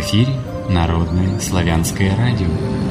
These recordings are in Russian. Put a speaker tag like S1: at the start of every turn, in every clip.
S1: эфире Народное славянское радио.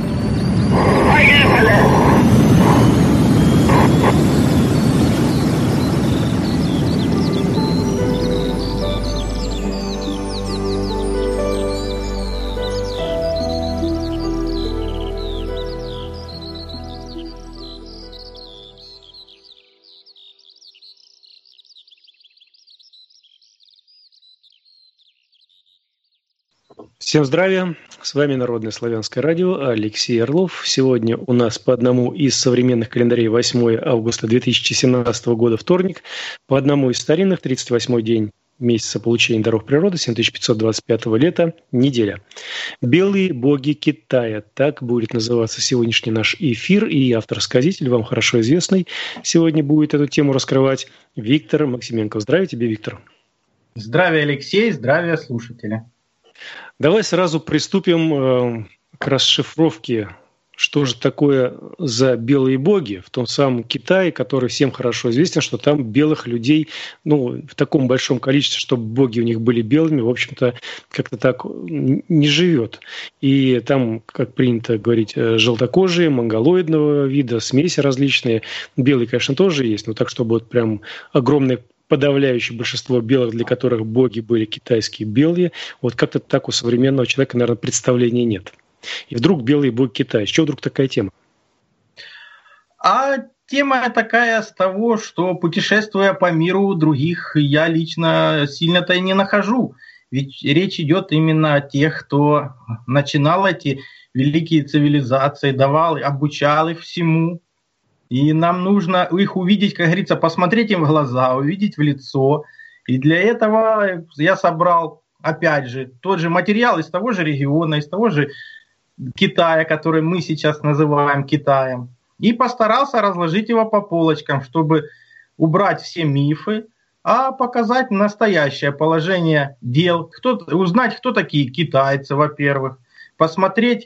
S2: Всем здравия! С вами Народное славянское радио, Алексей Орлов. Сегодня у нас по одному из современных календарей 8 августа 2017 года вторник, по одному из старинных 38-й день месяца получения даров природы 7525 лета, неделя. «Белые боги Китая» – так будет называться сегодняшний наш эфир, и автор-сказитель, вам хорошо известный, сегодня будет эту тему раскрывать Виктор Максименко. Здравия тебе, Виктор!
S3: Здравия, Алексей! Здравия, слушатели!
S2: Давай сразу приступим к расшифровке, что же такое за белые боги в том самом Китае, который всем хорошо известен, что там белых людей, в таком большом количестве, чтобы боги у них были белыми, в общем-то, как-то так не живет. И там, как принято говорить, желтокожие, монголоидного вида, смеси различные. Белые, конечно, тоже есть, но так, чтобы вот прям огромное подавляющее большинство белых, для которых боги были китайские белые, вот как-то так у современного человека, наверное, представления нет. И вдруг белые боги Китая. С чего вдруг такая тема?
S3: А тема такая с того, что, путешествуя по миру других, я лично сильно-то и не нахожу. Ведь речь идет именно о тех, кто начинал эти великие цивилизации, давал, обучал их всему. И нам нужно их увидеть, как говорится, посмотреть им в глаза, увидеть в лицо. И для этого я собрал, опять же, тот же материал из того же региона, из того же Китая, который мы сейчас называем Китаем. И постарался разложить его по полочкам, чтобы убрать все мифы, а показать настоящее положение дел. Узнать, кто такие китайцы, во-первых. Посмотреть,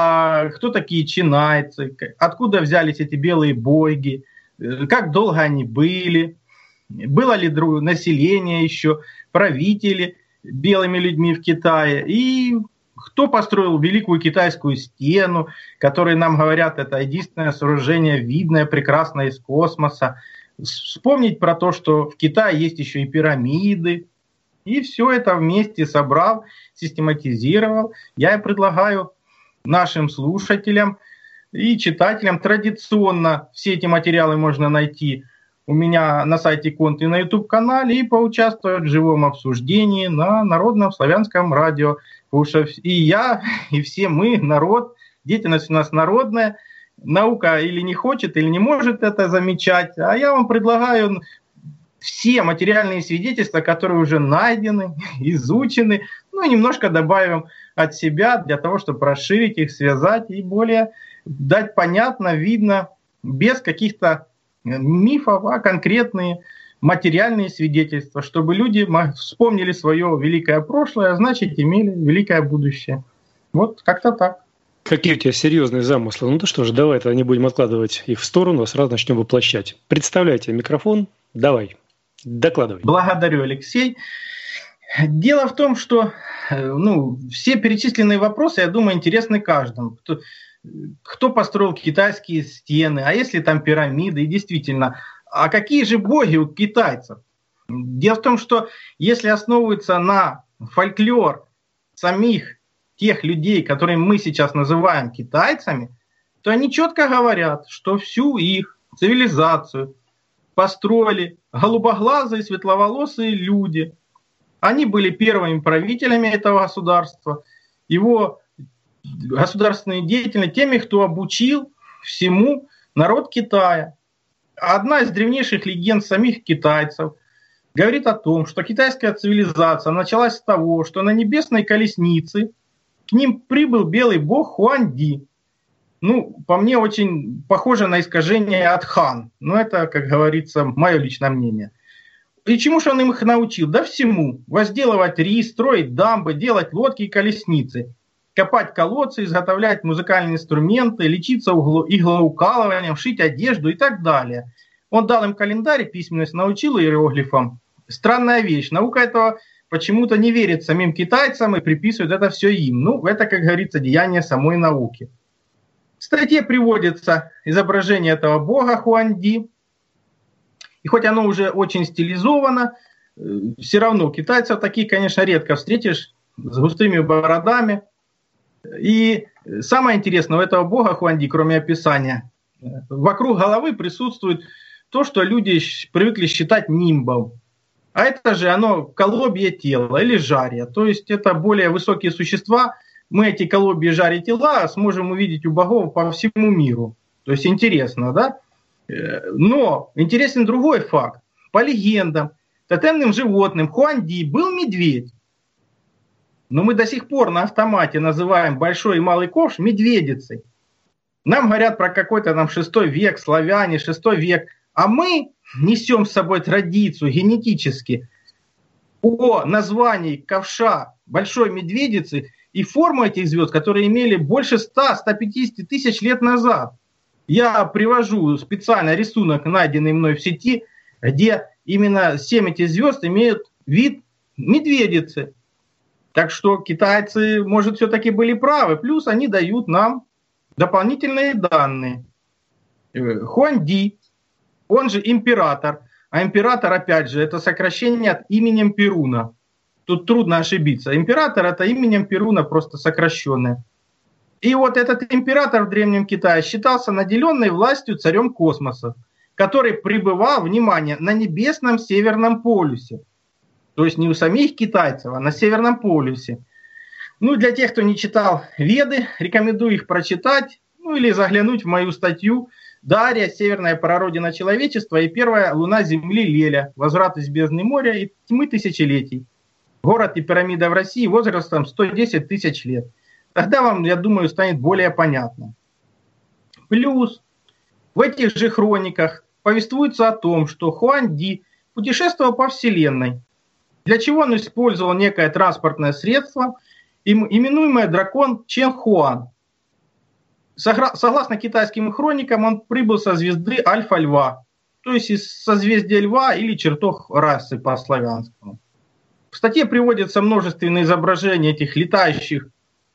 S3: кто такие чинайцы, откуда взялись эти белые боги, как долго они были, было ли население еще, правители белыми людьми в Китае, и кто построил Великую Китайскую стену, которые нам говорят, это единственное сооружение видное, прекрасное из космоса. Вспомнить про то, что в Китае есть еще и пирамиды. И все это вместе собрал, систематизировал. Я и предлагаю нашим слушателям и читателям традиционно все эти материалы можно найти у меня на сайте Конт и на YouTube-канале и поучаствовать в живом обсуждении на Народном славянском радио. Потому что и я, и все мы, народ, деятельность у нас народная, наука или не хочет, или не может это замечать. А я вам предлагаю все материальные свидетельства, которые уже найдены, изучены, немножко добавим от себя для того, чтобы расширить их, связать и более дать понятно, видно, без каких-то мифов, а конкретные материальные свидетельства, чтобы люди вспомнили свое великое прошлое, а значит, имели великое будущее. Вот как-то так.
S2: Какие у тебя серьезные замыслы? Ну то что же, давай тогда не будем откладывать их в сторону, а сразу начнем воплощать. Представляйте микрофон, давай. Докладывай.
S3: Благодарю, Алексей. Дело в том, что все перечисленные вопросы, я думаю, интересны каждому. Кто построил китайские стены, а если там пирамиды, и действительно, а какие же боги у китайцев? Дело в том, что если основываться на фольклор самих тех людей, которые мы сейчас называем китайцами, то они четко говорят, что всю их цивилизацию построили голубоглазые, светловолосые люди. Они были первыми правителями этого государства, его государственные деятели, теми, кто обучил всему народ Китая. Одна из древнейших легенд самих китайцев говорит о том, что китайская цивилизация началась с того, что на небесной колеснице к ним прибыл белый бог Хуанди. По мне, очень похоже на искажение от хан. Но это, как говорится, мое личное мнение. И чему же он их научил? Да всему. Возделывать рис, строить дамбы, делать лодки и колесницы, копать колодцы, изготовлять музыкальные инструменты, лечиться иглоукалыванием, шить одежду и так далее. Он дал им календарь, письменность, научил иероглифам. Странная вещь. Наука этого почему-то не верит самим китайцам и приписывает это все им. Ну, это, как говорится, деяние самой науки. В статье приводится изображение этого бога Хуанди. И хоть оно уже очень стилизовано, все равно китайцев таких, конечно, редко встретишь, с густыми бородами. И самое интересное, у этого бога Хуанди, кроме описания, вокруг головы присутствует то, что люди привыкли считать нимбом. А это же оно колобье тела или жарье. То есть это более высокие существа. Мы эти колобьи жарье тела сможем увидеть у богов по всему миру. То есть интересно, да? Но интересен другой факт. По легендам, тотемным животным Хуанди был медведь. Но мы до сих пор на автомате называем большой и малый ковш медведицей. Нам говорят про какой-то там 6 век, славяне, 6 век. А мы несем с собой традицию генетически о названии ковша большой медведицы и форму этих звезд, которые имели больше 100-150 тысяч лет назад. Я привожу специально рисунок, найденный мной в сети, где именно 7 этих звезд имеют вид медведицы. Так что китайцы, может, все-таки были правы. Плюс они дают нам дополнительные данные. Хуанди, он же император. А император, опять же, это сокращение от именем Перуна. Тут трудно ошибиться. Император – это именем Перуна, просто сокращенное. И вот этот император в Древнем Китае считался наделенной властью царем космоса, который пребывал, внимание, на небесном Северном полюсе. То есть не у самих китайцев, а на Северном полюсе. Ну, для тех, кто не читал Веды, рекомендую их прочитать, ну или заглянуть в мою статью «Дарья. Северная прародина человечества и первая луна Земли Леля. Возврат из бездны моря и тьмы тысячелетий. Город и пирамида в России возрастом 110 тысяч лет». Тогда вам, я думаю, станет более понятно. Плюс в этих же хрониках повествуется о том, что Хуанди путешествовал по Вселенной, для чего он использовал некое транспортное средство, именуемое дракон Чен-Хуан. Согласно китайским хроникам, он прибыл со звезды Альфа-Льва, то есть из созвездия Льва или чертог расы по-славянскому. В статье приводятся множественные изображения этих летающих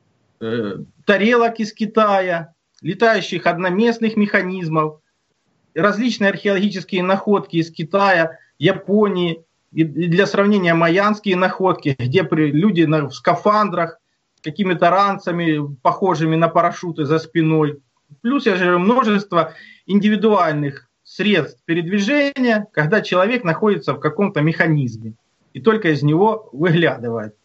S3: тарелок из Китая, летающих одноместных механизмов, различные археологические находки из Китая, Японии, и для сравнения майянские находки, где люди в скафандрах, какими-то ранцами, похожими на парашюты за спиной. Плюс я же множество индивидуальных средств передвижения, когда человек находится в каком-то механизме и только из него выглядывает.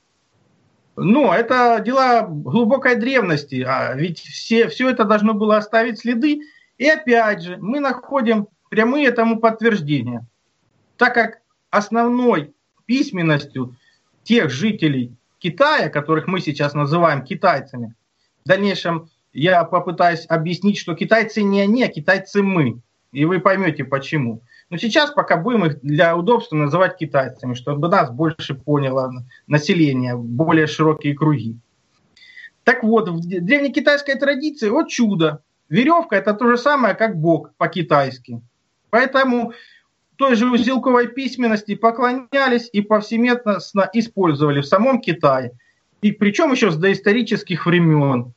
S3: Но это дела глубокой древности, а ведь все это должно было оставить следы. И опять же, мы находим прямые тому подтверждения. Так как основной письменностью тех жителей Китая, которых мы сейчас называем китайцами, в дальнейшем я попытаюсь объяснить, что китайцы не они, а китайцы мы. И вы поймете почему. Но сейчас пока будем их для удобства называть китайцами, чтобы нас больше поняло население, более широкие круги. Так вот, в древнекитайской традиции, вот чудо, веревка – это то же самое, как Бог по-китайски. Поэтому той же узелковой письменности поклонялись и повсеместно использовали в самом Китае. И причем еще с доисторических времен.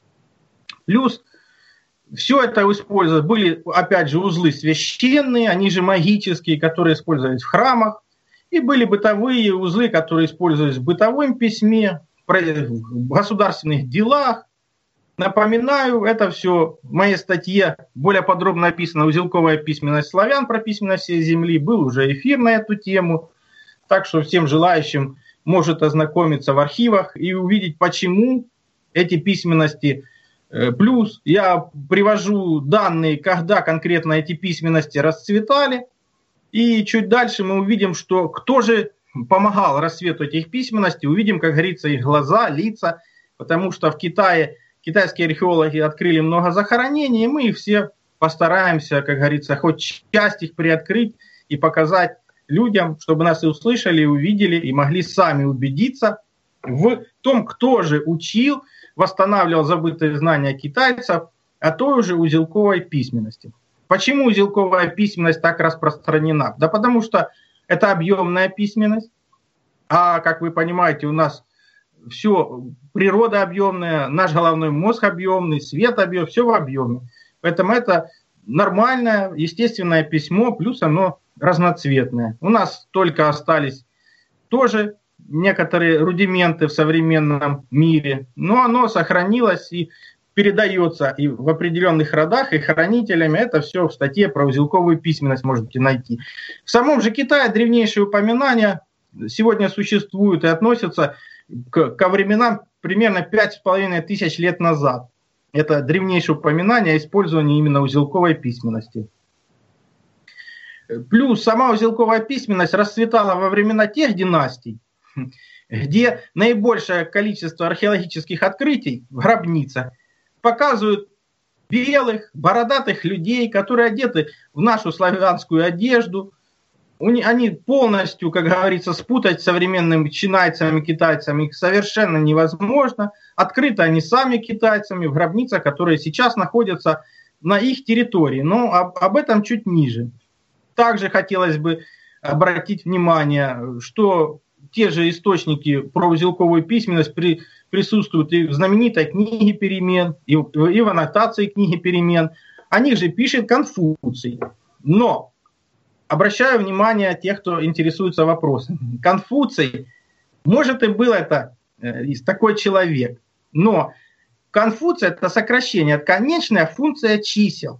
S3: Плюс все это использовали, были, опять же, узлы священные, они же магические, которые использовались в храмах. И были бытовые узлы, которые использовались в бытовом письме, в государственных делах. Напоминаю, это все в моей статье более подробно описано «Узелковая письменность славян» про письменность всей земли. Был уже эфир на эту тему. Так что всем желающим может ознакомиться в архивах и увидеть, почему эти письменности. Плюс я привожу данные, когда конкретно эти письменности расцветали. И чуть дальше мы увидим, что кто же помогал расцвету этих письменностей. Увидим, как говорится, их глаза, лица. Потому что в Китае китайские археологи открыли много захоронений, и мы их все постараемся, как говорится, хоть часть их приоткрыть и показать людям, чтобы нас и услышали, и увидели, и могли сами убедиться в том, кто же учил, восстанавливал забытые знания китайцев о той же узелковой письменности. Почему узелковая письменность так распространена? Да потому что это объемная письменность, А, как вы понимаете, у нас все, природа объемная, наш головной мозг объемный, свет объемный, все в объеме. Поэтому это нормальное, естественное письмо, плюс оно разноцветное. У нас только остались тоже некоторые рудименты в современном мире, но оно сохранилось и передается и в определенных родах, и хранителями. Это все в статье про узелковую письменность можете найти. В самом же Китае древнейшие упоминания сегодня существуют и относятся ко временам примерно 5500 лет назад. Это древнейшее упоминание о использовании именно узелковой письменности. Плюс сама узелковая письменность расцветала во времена тех династий, где наибольшее количество археологических открытий в гробницах показывают белых, бородатых людей, которые одеты в нашу славянскую одежду. Они полностью, как говорится, спутать с современными чинайцами, китайцами их совершенно невозможно. Открыты они сами китайцами в гробницах, которые сейчас находятся на их территории. Но об этом чуть ниже. Также хотелось бы обратить внимание, что те же источники про узелковую письменность присутствуют и в знаменитой книге «Перемен», и в аннотации книги «Перемен». О них же пишет Конфуций. Но обращаю внимание тех, кто интересуется вопросом. Конфуций, может, и был это такой человек, но Конфуций – это сокращение, это конечная функция чисел.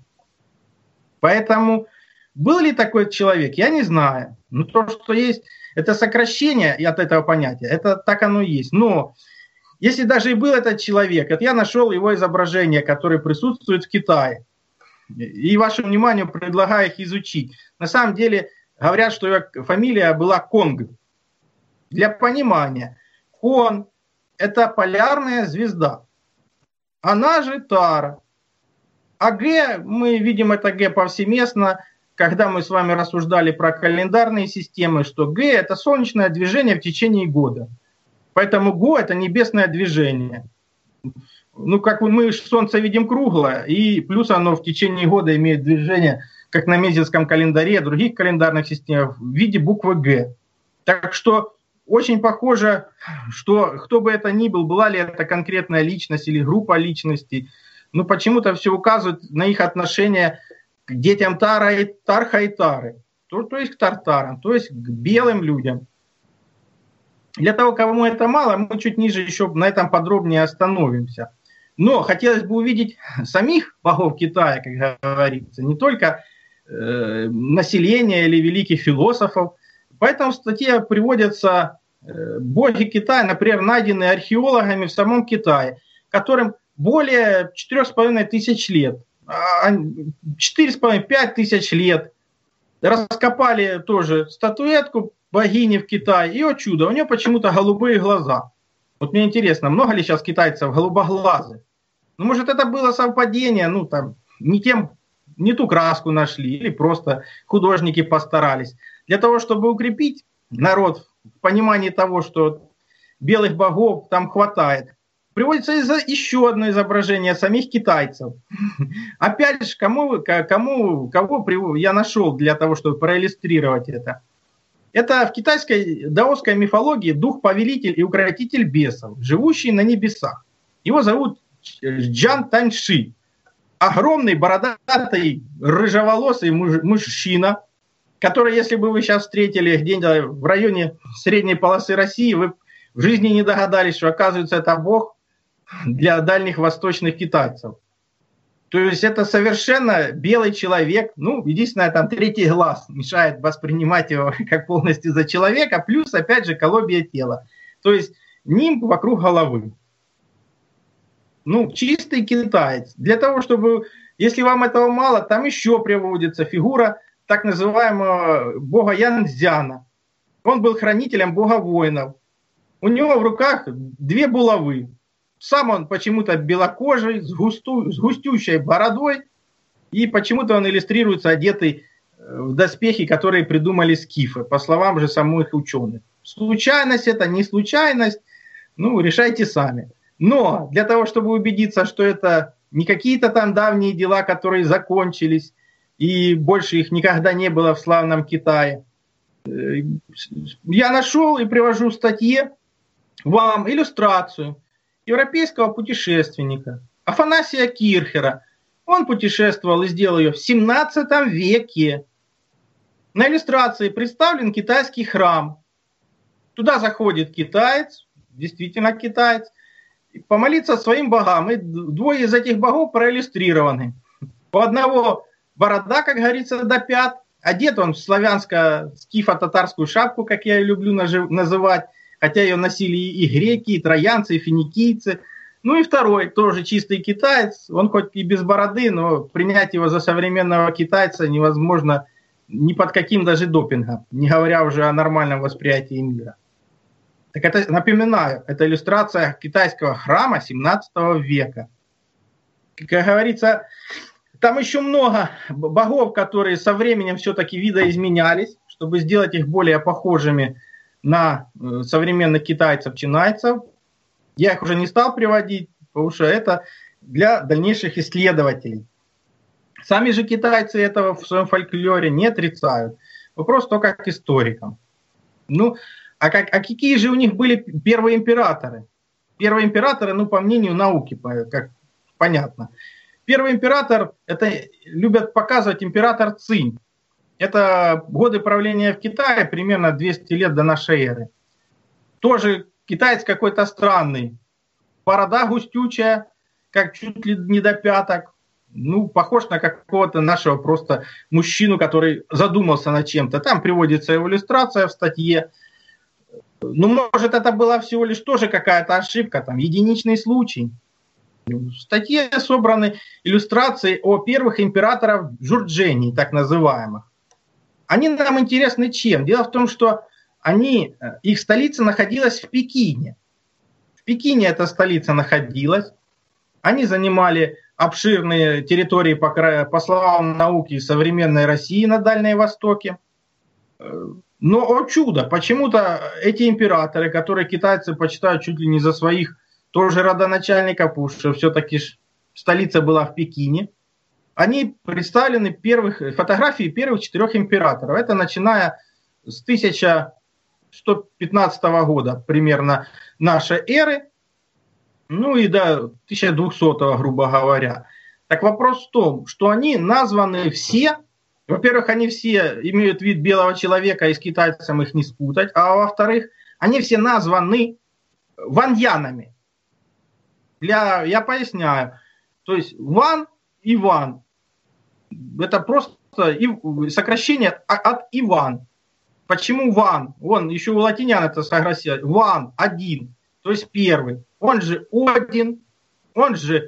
S3: Поэтому был ли такой человек, я не знаю. Но то, что есть, это сокращение от этого понятия, это так оно и есть. Но если даже и был этот человек, это я нашел его изображение, которое присутствует в Китае. И вашему вниманию предлагаю их изучить. На самом деле говорят, что его фамилия была Конг. Для понимания, Кон – это полярная звезда. Она же Тара. А Г, мы видим это Г повсеместно, когда мы с вами рассуждали про календарные системы, что Г – это солнечное движение в течение года. Поэтому Го – это небесное движение. Ну, как мы Солнце видим круглое, и плюс оно в течение года имеет движение, как на месяцком календаре, других календарных системах, в виде буквы Г. Так что очень похоже, что кто бы это ни был, была ли это конкретная личность или группа личностей, но почему-то все указывает на их отношение к детям Тарха и Тары, то есть к тартарам, то есть к белым людям. Для того, кому это мало, мы чуть ниже еще на этом подробнее остановимся. Но хотелось бы увидеть самих богов Китая, как говорится, не только население или великих философов. Поэтому в статье приводятся боги Китая, например, найденные археологами в самом Китае, которым более 4500 лет, 4,5-5 тысяч лет. Раскопали тоже статуэтку богини в Китае, и, о чудо, у нее почему-то голубые глаза. Вот мне интересно, много ли сейчас китайцев голубоглазых? Ну, может, это было совпадение, ну, там, не ту краску нашли, или просто художники постарались. Для того, чтобы укрепить народ в понимании того, что белых богов там хватает, приводится еще одно изображение самих китайцев. Опять же, кого я нашел для того, чтобы проиллюстрировать это? Это в китайской даосской мифологии дух-повелитель и укротитель бесов, живущий на небесах. Его зовут Джан Таньши. Огромный, бородатый, рыжеволосый мужчина, который, если бы вы сейчас встретили где-нибудь в районе средней полосы России, вы в жизни не догадались, что, оказывается, это бог для дальних восточных китайцев. То есть это совершенно белый человек. Ну, единственное, там третий глаз мешает воспринимать его как полностью за человека, плюс, опять же, колобье тела. То есть нимб вокруг головы. Ну, чистый китаец. Для того, чтобы, если вам этого мало, там еще приводится фигура так называемого бога Янцзяна. Он был хранителем бога воинов. У него в руках 2 булавы. Сам он почему-то белокожий, с густющей бородой, и почему-то он иллюстрируется одетый в доспехи, которые придумали скифы, по словам же самих ученых. Случайность это, не случайность, ну, решайте сами. Но для того, чтобы убедиться, что это не какие-то там давние дела, которые закончились, и больше их никогда не было в славном Китае, Я нашел и привожу в статье вам иллюстрацию европейского путешественника Афанасия Кирхера. Он путешествовал и сделал ее в 17 веке. На иллюстрации представлен китайский храм. Туда заходит китаец, действительно китаец, помолиться своим богам. И двое из этих богов проиллюстрированы. У одного борода, как говорится, до пят. Одет он в славянско-скифо-татарскую шапку, как я ее люблю называть. Хотя ее носили и греки, и троянцы, и финикийцы. Ну и второй, тоже чистый китаец. Он хоть и без бороды, но принять его за современного китайца невозможно ни под каким даже допингом. Не говоря уже о нормальном восприятии мира. Так это, напоминаю, это иллюстрация китайского храма 17 века. Как говорится, там еще много богов, которые со временем все-таки видоизменялись, чтобы сделать их более похожими на современных китайцев-чинайцев. Я их уже не стал приводить, потому что это для дальнейших исследователей. Сами же китайцы этого в своем фольклоре не отрицают. Вопрос только к историкам. Ну, а какие же у них были первые императоры? Первые императоры, ну, по мнению науки, как понятно. Первый император, это любят показывать император Цинь. Это годы правления в Китае, примерно 200 лет до нашей эры. Тоже китаец какой-то странный. Борода густючая, как чуть ли не до пяток. Ну, похож на какого-то нашего просто мужчину, который задумался над чем-то. Там приводится его иллюстрация в статье. Ну, может, это была всего лишь тоже какая-то ошибка, там, единичный случай. В статье собраны иллюстрации о первых императорах Джурджении, так называемых. Они нам интересны чем? Дело в том, что их столица находилась в Пекине. В Пекине эта столица находилась. Они занимали обширные территории, по словам науки, современной России на Дальнем Востоке. Но, о чудо, почему-то эти императоры, которые китайцы почитают чуть ли не за своих тоже родоначальников, потому что все-таки столица была в Пекине, они представлены фотографии первых 4 императоров. Это начиная с 1115 года примерно нашей эры, ну и до 1200, грубо говоря. Так вопрос в том, что они названы все, во-первых, они все имеют вид белого человека, и с китайцем их не спутать, а во-вторых, они все названы ваньянами. Я поясняю. То есть Ван и Ван. Это просто сокращение от Иван. Почему Ван? Вон, еще у латинян это сокращение. Ван, один, то есть первый. Он же Один, он же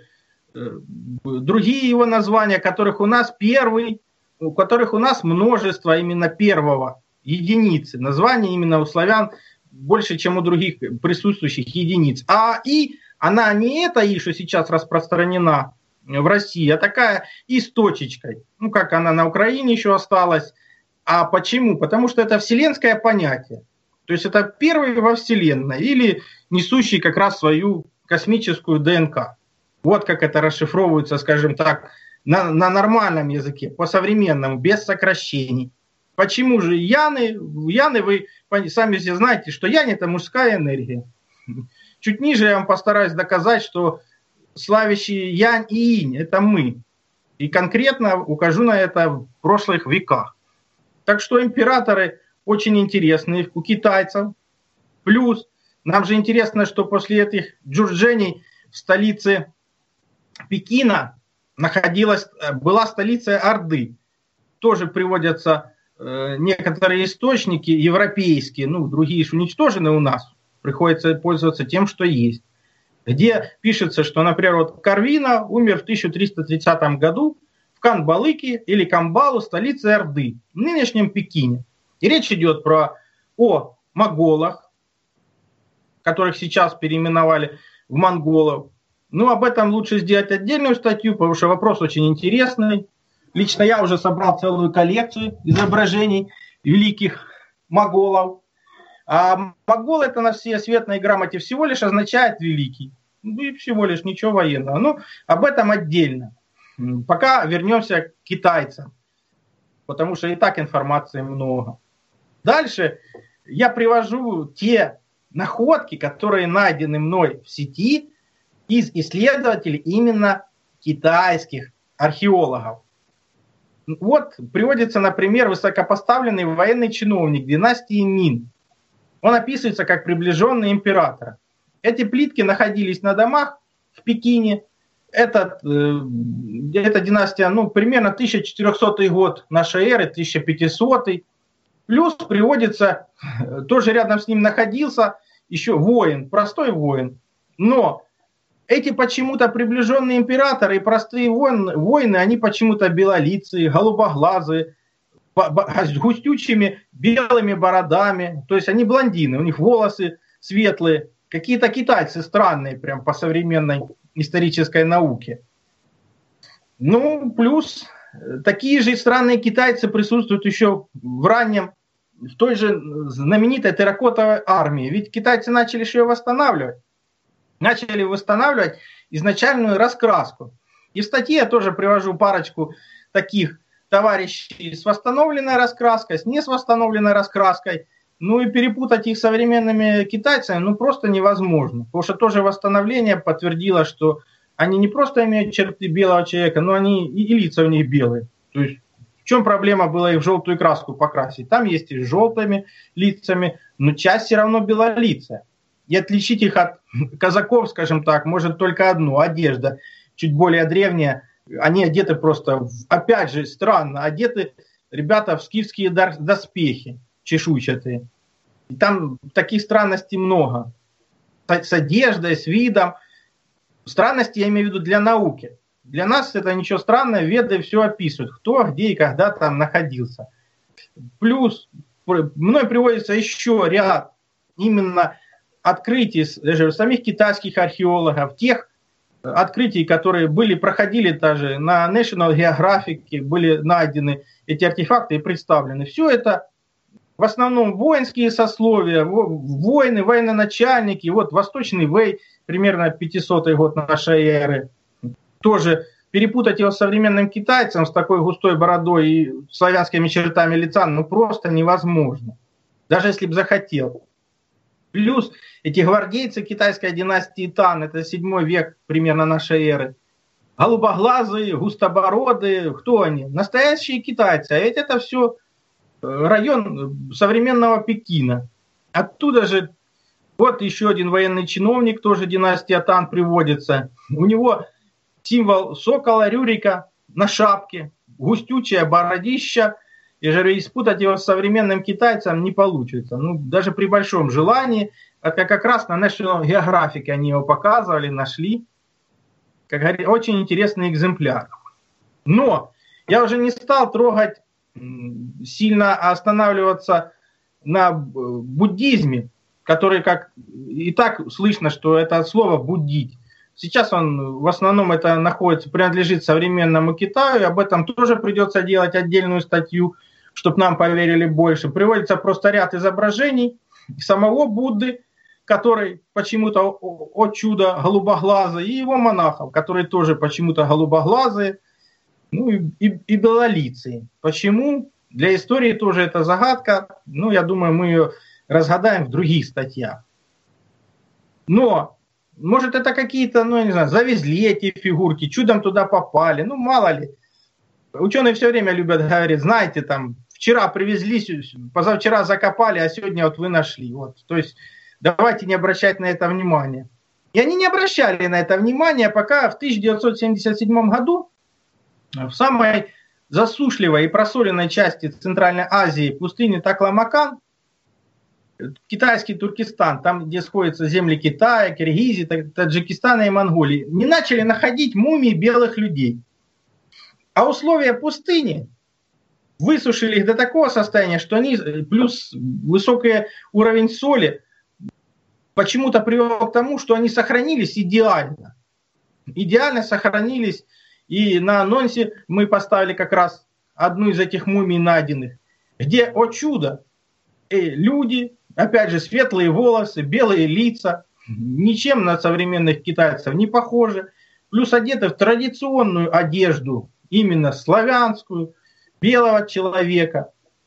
S3: другие его названия, которых у нас первый, у которых у нас множество именно первого, единицы. Название именно у славян больше, чем у других присутствующих единиц. А И, она не эта И, что сейчас распространена в России, а такая И с точечкой. Ну, как она на Украине еще осталась. А почему? Потому что это вселенское понятие. То есть это первый во Вселенной или несущий как раз свою космическую ДНК. Вот как это расшифровывается, скажем так, на нормальном языке, по-современному, без сокращений. Почему же Яны? Яны, вы сами все знаете, что Янь – это мужская энергия. Чуть ниже я вам постараюсь доказать, что славящие Янь и Инь – это мы. И конкретно укажу на это в прошлых веках. Так что императоры очень интересные у китайцев. Плюс нам же интересно, что после этих джурджений в столице Пекина была столица Орды. Тоже приводятся некоторые источники европейские, ну, другие же уничтожены у нас. Приходится пользоваться тем, что есть. Где пишется, что, например, вот Карвина умер в 1330 году в Канбалыке или Камбалу, столице Орды, в нынешнем Пекине. И речь идет о моголах, которых сейчас переименовали в монголов. Ну, об этом лучше сделать отдельную статью, потому что вопрос очень интересный. Лично я уже собрал целую коллекцию изображений великих моголов. А могол это на всей светной грамоте всего лишь означает великий. Ну и всего лишь, ничего военного. Ну, об этом отдельно. Пока вернемся к китайцам. Потому что и так информации много. Дальше я привожу те находки, которые найдены мной в сети из исследователей именно китайских археологов. Вот приводится, например, высокопоставленный военный чиновник династии Мин. Он описывается как приближенный императора. Эти плитки находились на домах в Пекине. Эта династия, примерно 1400 год нашей эры, 1500. Плюс приводится, тоже рядом с ним находился еще воин, простой воин. Но эти почему-то приближенные императоры и простые воины, они почему-то белолицые, голубоглазые, с густючими белыми бородами. То есть они блондины, у них волосы светлые. Какие-то китайцы странные, прям по современной исторической науке. Плюс такие же странные китайцы присутствуют еще в той же знаменитой терракотовой армии. Ведь китайцы начали еще ее восстанавливать. Начали восстанавливать изначальную раскраску. И в статье я тоже привожу парочку таких товарищей с восстановленной раскраской, с невосстановленной раскраской. И перепутать их с современными китайцами просто невозможно. Потому что тоже восстановление подтвердило, что они не просто имеют черты белого человека, но они и лица у них белые. То есть в чем проблема была их в желтую краску покрасить? Там есть и с желтыми лицами, но часть все равно белолицая. И отличить их от казаков, скажем так, может только одно – одежда. Чуть более древняя. Они одеты просто, опять же, странно, одеты ребята в скифские доспехи чешуйчатые. И там таких странностей много. С одеждой, с видом. Странности я имею в виду для науки. Для нас это ничего странного, веды все описывают. Кто, где и когда там находился. Плюс мной приводится еще ряд именно открытий самих китайских археологов, тех открытий, которые проходили даже на National Geographic, были найдены эти артефакты и представлены. Все это в основном воинские сословия, воины, военачальники. Вот Восточный Вэй, примерно 500 год нашей эры. Тоже перепутать его с современным китайцем с такой густой бородой и славянскими чертами лица просто невозможно. Даже если бы захотел. Плюс эти гвардейцы китайской династии Тан, это 7 век примерно нашей эры. Голубоглазые, густобородые, кто они? Настоящие китайцы. А ведь это все район современного Пекина. Оттуда же вот еще один военный чиновник, тоже династия Тан приводится. У него символ сокола Рюрика на шапке, густючая бородища. И же испутать его с современным китайцем не получится. Даже при большом желании. Это как раз на National Geographic они его показывали, нашли. Как говорится, очень интересный экземпляр. Но я уже не стал трогать, сильно останавливаться на буддизме, который как и так слышно, что это от слова «буддить». Сейчас он в основном принадлежит современному Китаю, об этом тоже придется делать отдельную статью, чтобы нам поверили больше. Приводится просто ряд изображений самого Будды, который почему-то, о чудо, голубоглазый, и его монахов, которые тоже почему-то голубоглазые, и белолицые. Почему? Для истории тоже это загадка, я думаю, мы ее разгадаем в других статьях. Но, может, это какие-то, завезли эти фигурки, чудом туда попали, мало ли. Ученые все время любят говорить, знаете, вчера привезли, позавчера закопали, а сегодня вот вы нашли. То есть давайте не обращать на это внимания. И они не обращали на это внимания, пока в 1977 году в самой засушливой и просоленной части Центральной Азии, пустыни Такламакан, китайский Туркестан, там, где сходятся земли Китая, Киргизии, Таджикистана и Монголии, не начали находить мумии белых людей. А условия пустыни высушили их до такого состояния, что они, плюс высокий уровень соли, почему-то привел к тому, что они сохранились идеально. Идеально сохранились. И на анонсе мы поставили как раз одну из этих мумий найденных, где, о чудо, люди, опять же, светлые волосы, белые лица, ничем на современных китайцев не похожи, плюс одеты в традиционную одежду, именно славянскую, белого человека.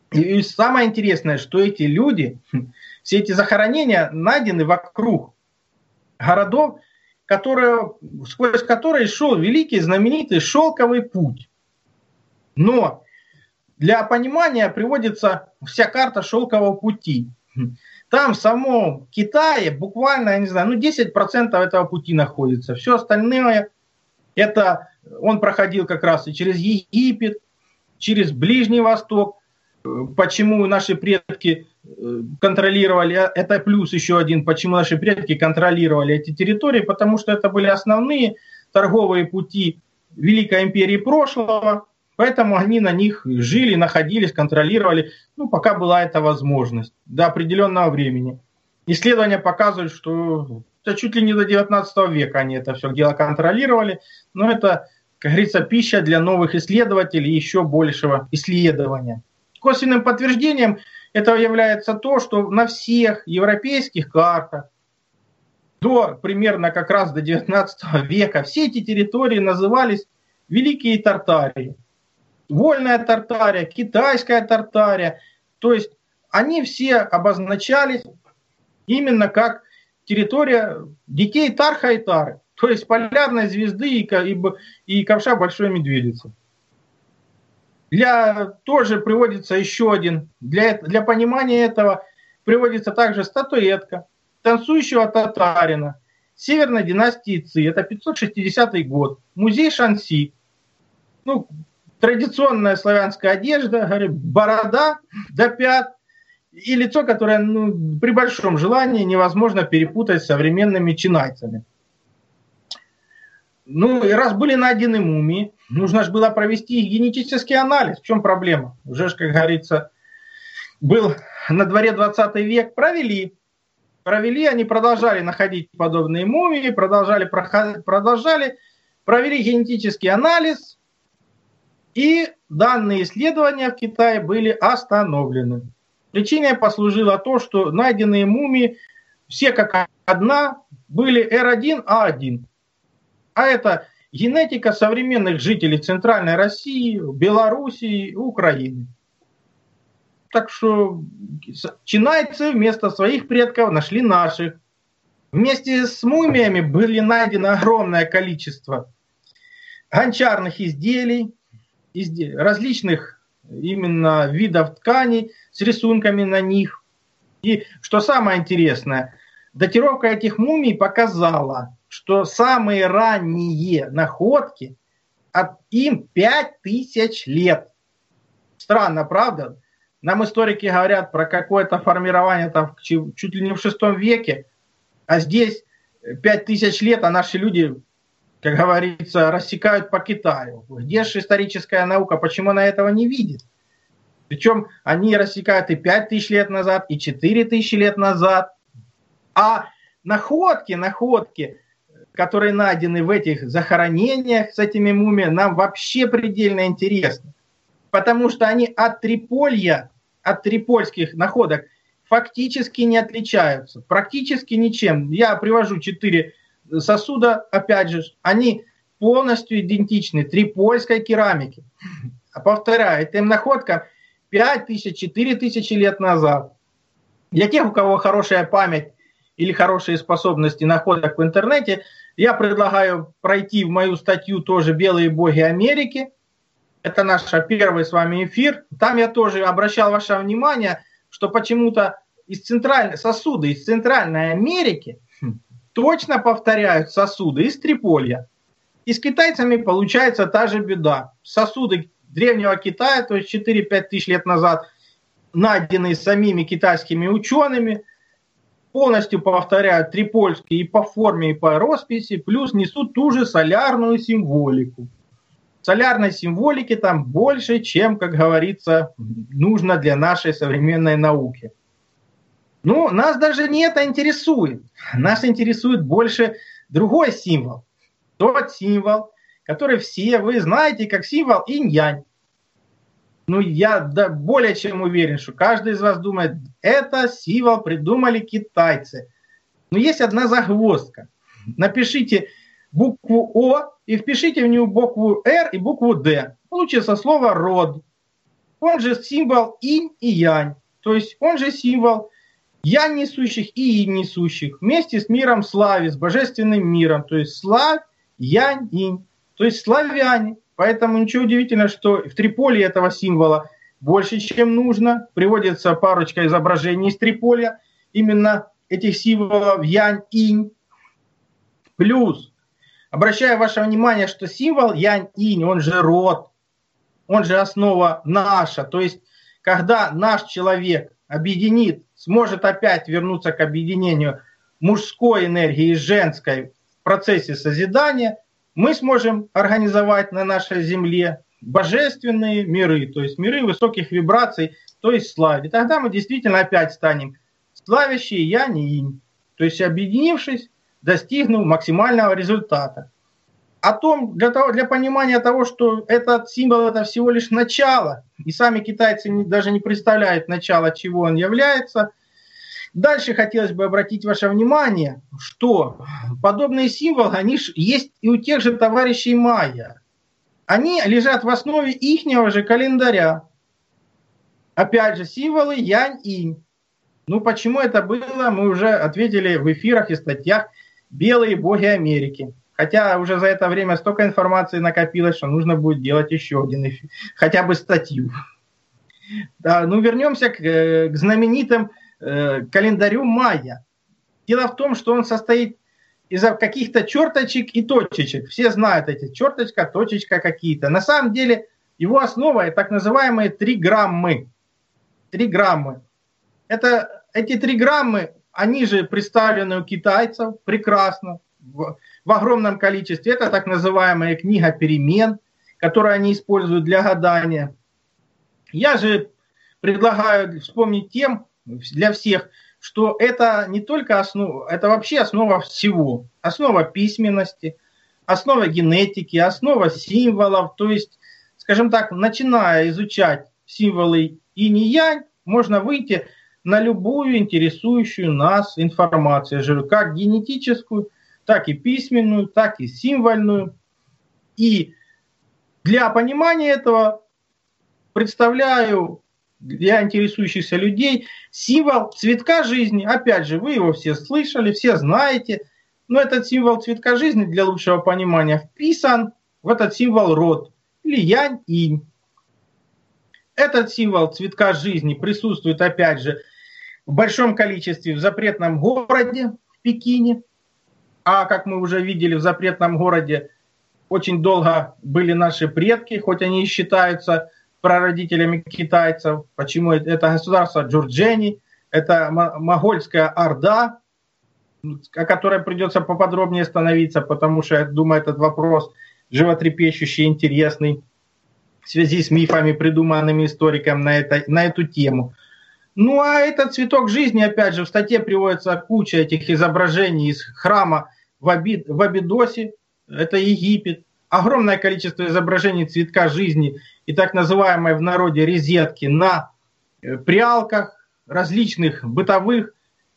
S3: И самое интересное, что эти люди, все эти захоронения найдены вокруг городов, сквозь которые шел великий знаменитый Шелковый путь. Но для понимания приводится вся карта Шелкового пути. Там в самом Китае буквально, я не знаю, 10% этого пути находится. Все остальное, это он проходил как раз и через Египет, через Ближний Восток. Почему наши предки контролировали, это плюс еще один, почему наши предки контролировали эти территории, потому что это были основные торговые пути Великой империи прошлого, поэтому они на них жили, находились, контролировали, пока была эта возможность, до определенного времени. Исследования показывают, что чуть ли не до 19 века они это все дело контролировали, но это, как говорится, пища для новых исследователей и еще большего исследования. Косвенным подтверждением этого является то, что на всех европейских картах примерно как раз до 19 века все эти территории назывались Великие Тартарии. Вольная Тартария, Китайская Тартария. То есть они все обозначались именно как территория детей Тарха и Тары. То есть полярной звезды и ковша Большой Медведицы. Тоже приводится еще один, для понимания этого приводится также статуэтка танцующего татарина Северной династии Ци, это 560 год, музей Шанси. Традиционная славянская одежда, борода до пят и лицо, которое при большом желании невозможно перепутать с современными чинайцами. И раз были найдены мумии, нужно же было провести их генетический анализ. В чем проблема? Уже, как говорится, был на дворе 20 век, провели, они продолжали находить подобные мумии, провели генетический анализ, и данные исследования в Китае были остановлены. Причиной послужило то, что найденные мумии, все как одна, были R1A1. А это генетика современных жителей Центральной России, Белоруссии, Украины. Так что чинайцы вместо своих предков нашли наших. Вместе с мумиями были найдено огромное количество гончарных изделий, различных именно видов тканей с рисунками на них. И что самое интересное, датировка этих мумий показала, что самые ранние находки, им 5000 лет. Странно, правда? Нам историки говорят про какое-то формирование чуть ли не в VI веке, а здесь 5000 лет, а наши люди, как говорится, рассекают по Китаю. Где же историческая наука? Почему она этого не видит? Причем они рассекают и 5000 лет назад, и 4000 лет назад. А находки, которые найдены в этих захоронениях с этими мумиями, нам вообще предельно интересны. Потому что они от трипольских находок фактически не отличаются. Практически ничем. Я привожу 4 сосуда, опять же, они полностью идентичны трипольской керамике. Повторяю, этим находкам 5000-4000 лет назад. Для тех, у кого хорошая память или хорошие способности находок в интернете, я предлагаю пройти в мою статью тоже «Белые боги Америки». Это наш первый с вами эфир. Там я тоже обращал ваше внимание, что почему-то сосуды из Центральной Америки точно повторяют сосуды из Триполья. И с китайцами получается та же беда. Сосуды древнего Китая, то есть 4-5 тысяч лет назад, найденные самими китайскими учеными, полностью повторяют трипольские и по форме, и по росписи, плюс несут ту же солярную символику. Солярной символики там больше, чем, как говорится, нужно для нашей современной науки. Нас даже не это интересует. Нас интересует больше другой символ. Тот символ, который все вы знаете как символ инь-янь. Я более чем уверен, что каждый из вас думает, это символ придумали китайцы. Но есть одна загвоздка. Напишите букву О и впишите в нее букву Р и букву Д. Получится слово род. Он же символ инь и янь. То есть он же символ янь несущих и инь несущих. Вместе с миром славе, с божественным миром. То есть славь, янь, инь. То есть славяне. Поэтому ничего удивительного, что в триполе этого символа больше, чем нужно. Приводится парочка изображений из триполя. Именно этих символов янь, инь. Плюс, обращаю ваше внимание, что символ янь, инь, он же род. Он же основа наша. То есть, когда наш человек объединит, сможет опять вернуться к объединению мужской энергии и женской в процессе созидания, мы сможем организовать на нашей земле божественные миры, то есть миры высоких вибраций, то есть славе. И тогда мы действительно опять станем славящие янь и инь. То есть, объединившись, достигнув максимального результата. О том, для понимания того, что этот символ это всего лишь начало, и сами китайцы даже не представляют начало, чего он является. Дальше хотелось бы обратить ваше внимание, что подобные символы, они есть и у тех же товарищей майя. Они лежат в основе ихнего же календаря. Опять же, символы янь-инь. Ну, почему это было, мы уже ответили в эфирах и статьях «Белые боги Америки». Хотя уже за это время столько информации накопилось, что нужно будет делать еще один эфир, хотя бы статью. Да, ну, вернемся к знаменитым календарю майя. Дело в том, что он состоит из каких-то черточек и точечек. Все знают эти черточка, точечка какие-то. На самом деле его основа так называемые триграммы. Триграммы. Эти триграммы, они же представлены у китайцев прекрасно, в огромном количестве. Это так называемая книга перемен, которую они используют для гадания. Я же предлагаю вспомнить для всех, что это не только основа, это вообще основа всего. Основа письменности, основа генетики, основа символов. То есть, скажем так, начиная изучать символы инь и янь, можно выйти на любую интересующую нас информацию, как генетическую, так и письменную, так и символьную. И для понимания этого представляю для интересующихся людей символ цветка жизни. Опять же, вы его все слышали, все знаете, но этот символ цветка жизни для лучшего понимания вписан в этот символ род или янь-инь. Этот символ цветка жизни присутствует, опять же, в большом количестве в запретном городе, в Пекине. А как мы уже видели, в запретном городе очень долго были наши предки, хоть они и считаются прародителями китайцев. Почему? Это государство Джурджени, это Могольская Орда, о которой придется поподробнее остановиться, потому что, я думаю, этот вопрос животрепещущий, интересный в связи с мифами, придуманными историком на эту тему. Ну а этот цветок жизни, опять же, в статье приводится куча этих изображений из храма в Абидосе, это Египет. Огромное количество изображений цветка жизни и так называемой в народе резетки на прялках, различных бытовых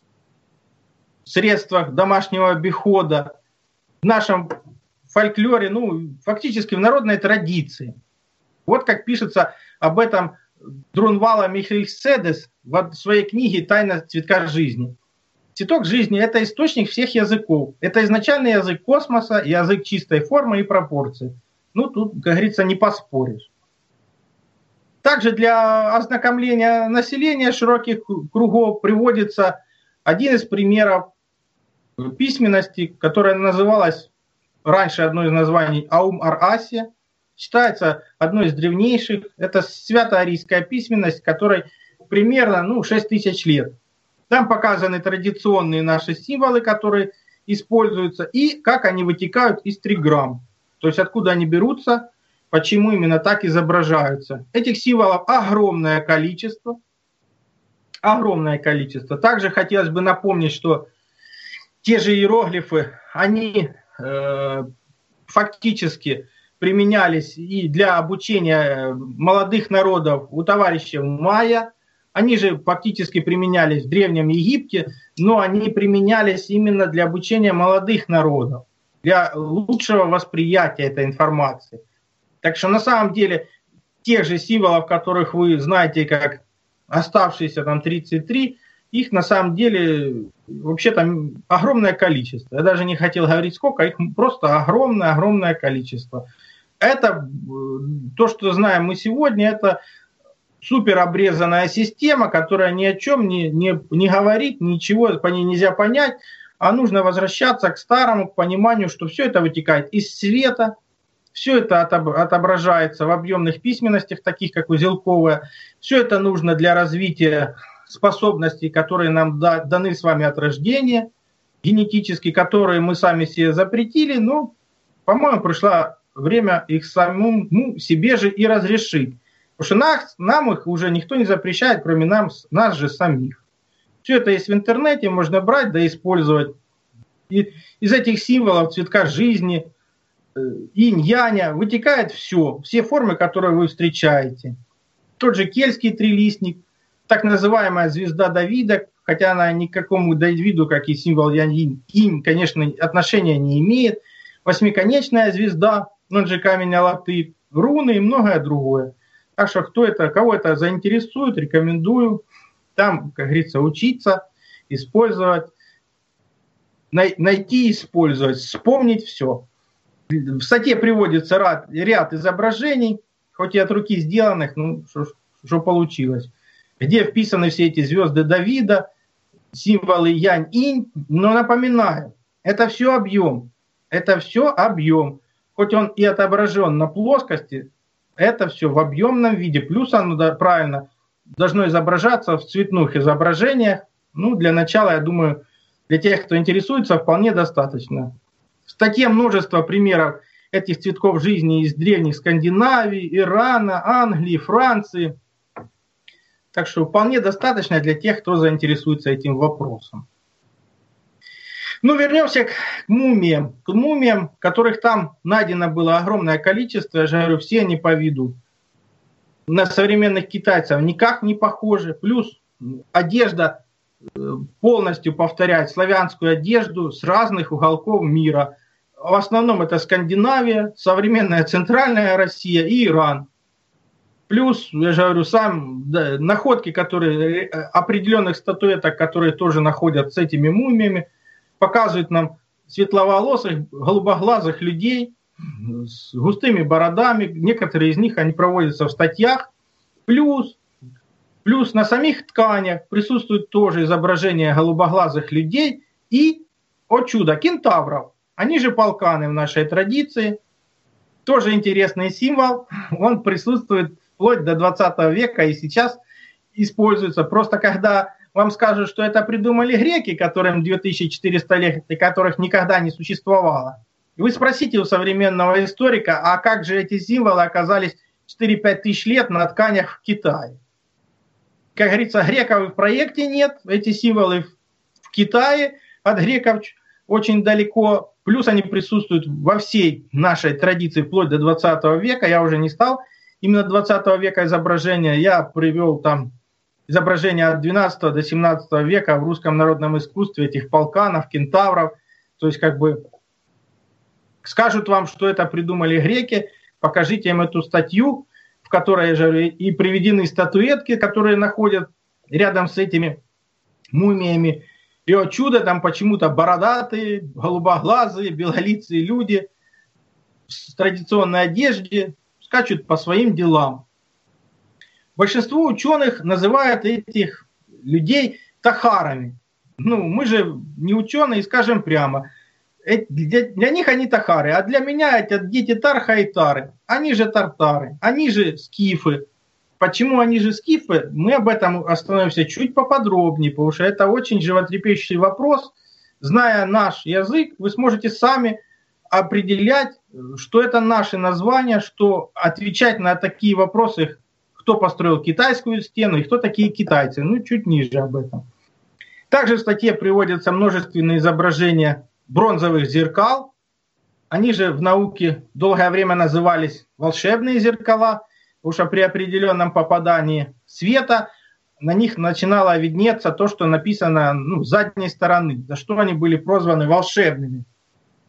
S3: средствах домашнего обихода, в нашем фольклоре, ну, фактически в народной традиции. Вот как пишется об этом Друнвала Михельседес в своей книге «Тайна цветка жизни». Цветок жизни – это источник всех языков. Это изначальный язык космоса, язык чистой формы и пропорций. Ну, тут, как говорится, не поспоришь. Также для ознакомления населения широких кругов приводится один из примеров письменности, которая называлась раньше одно из названий Аум-Ар-Асия. Считается одной из древнейших. Это свято-арийская письменность, которой примерно 6 тысяч лет. Там показаны традиционные наши символы, которые используются, и как они вытекают из триграмм. То есть откуда они берутся, почему именно так изображаются. Этих символов огромное количество. Огромное количество. Также хотелось бы напомнить, что те же иероглифы, они фактически применялись и для обучения молодых народов у товарищей майя. Они же фактически применялись в Древнем Египте, но они применялись именно для обучения молодых народов, для лучшего восприятия этой информации. Так что на самом деле тех же символов, которых вы знаете, как оставшиеся там 33, их на самом деле вообще там огромное количество. Я даже не хотел говорить сколько, их просто огромное количество. Это то, что знаем мы сегодня, это супер обрезанная система, которая ни о чем не говорит, ничего по ней нельзя понять, а нужно возвращаться к старому, к пониманию, что все это вытекает из света, все это отображается в объемных письменностях, таких как узелковая, все это нужно для развития способностей, которые нам даны с вами от рождения, генетически, которые мы сами себе запретили, но, по-моему, пришло время их самому себе же и разрешить. Потому что нам их уже никто не запрещает, кроме нас же самих. Все это есть в интернете, можно брать, да использовать. И из этих символов цветка жизни, инь-яня, вытекает все формы, которые вы встречаете. Тот же кельтский трилистник, так называемая звезда Давида, хотя она ни к какому Давиду, как и символ инь, конечно, отношения не имеет. Восьмиконечная звезда, он же камень Алатырь, руны и многое другое. Так что кого это заинтересует, рекомендую там, как говорится, учиться, использовать, найти, использовать, вспомнить все. В статье приводится ряд изображений, хоть и от руки сделанных, ну, что получилось. Где вписаны все эти звезды Давида, символы Янь-Инь. Но напоминаю, это все объем. Это все объем. Хоть он и отображен на плоскости, это все в объемном виде. Плюс оно правильно должно изображаться в цветных изображениях. Ну, для начала, я думаю, для тех, кто интересуется, вполне достаточно. В статье множество примеров этих цветков жизни из древних Скандинавии, Ирана, Англии, Франции. Так что вполне достаточно для тех, кто заинтересуется этим вопросом. Ну, вернемся к мумиям, которых там найдено было огромное количество. Я же говорю, все они по виду на современных китайцев никак не похожи. Плюс одежда полностью повторяет славянскую одежду с разных уголков мира. В основном это Скандинавия, современная центральная Россия и Иран. Плюс, я же говорю, находки, которые определенных статуэток, которые тоже находят с этими мумиями, показывают нам светловолосых, голубоглазых людей с густыми бородами. Некоторые из них они проводятся в статьях. Плюс на самих тканях присутствует тоже изображение голубоглазых людей и, о чудо, кентавров. Они же полканы в нашей традиции. Тоже интересный символ. Он присутствует вплоть до 20 века и сейчас используется. Просто когда вам скажут, что это придумали греки, которым 2400 лет, и которых никогда не существовало. Вы спросите у современного историка, а как же эти символы оказались 4-5 тысяч лет на тканях в Китае? Как говорится, греков в проекте нет, эти символы в Китае от греков очень далеко, плюс они присутствуют во всей нашей традиции вплоть до 20 века. Я уже не стал именно 20 века изображения, я привел там изображения от 12 до 17 века в русском народном искусстве этих полканов, кентавров. То есть как бы скажут вам, что это придумали греки, покажите им эту статью, в которой же и приведены статуэтки, которые находят рядом с этими мумиями. И о чудо, там почему-то бородатые, голубоглазые, белолицые люди в традиционной одежде скачут по своим делам. Большинство ученых называют этих людей тахарами. Ну, мы же не ученые, скажем прямо. Для них они тахары, а для меня это дети Тарха и Тары. Они же тартары, они же скифы. Почему они же скифы? Мы об этом остановимся чуть поподробнее, потому что это очень животрепещущий вопрос. Зная наш язык, вы сможете сами определять, что это наши названия, что отвечать на такие вопросы, кто построил китайскую стену и кто такие китайцы. Ну, чуть ниже об этом. Также в статье приводятся множественные изображения бронзовых зеркал. Они же в науке долгое время назывались волшебные зеркала, потому что при определенном попадании света на них начинало виднеться то, что написано с задней стороны, за что они были прозваны волшебными.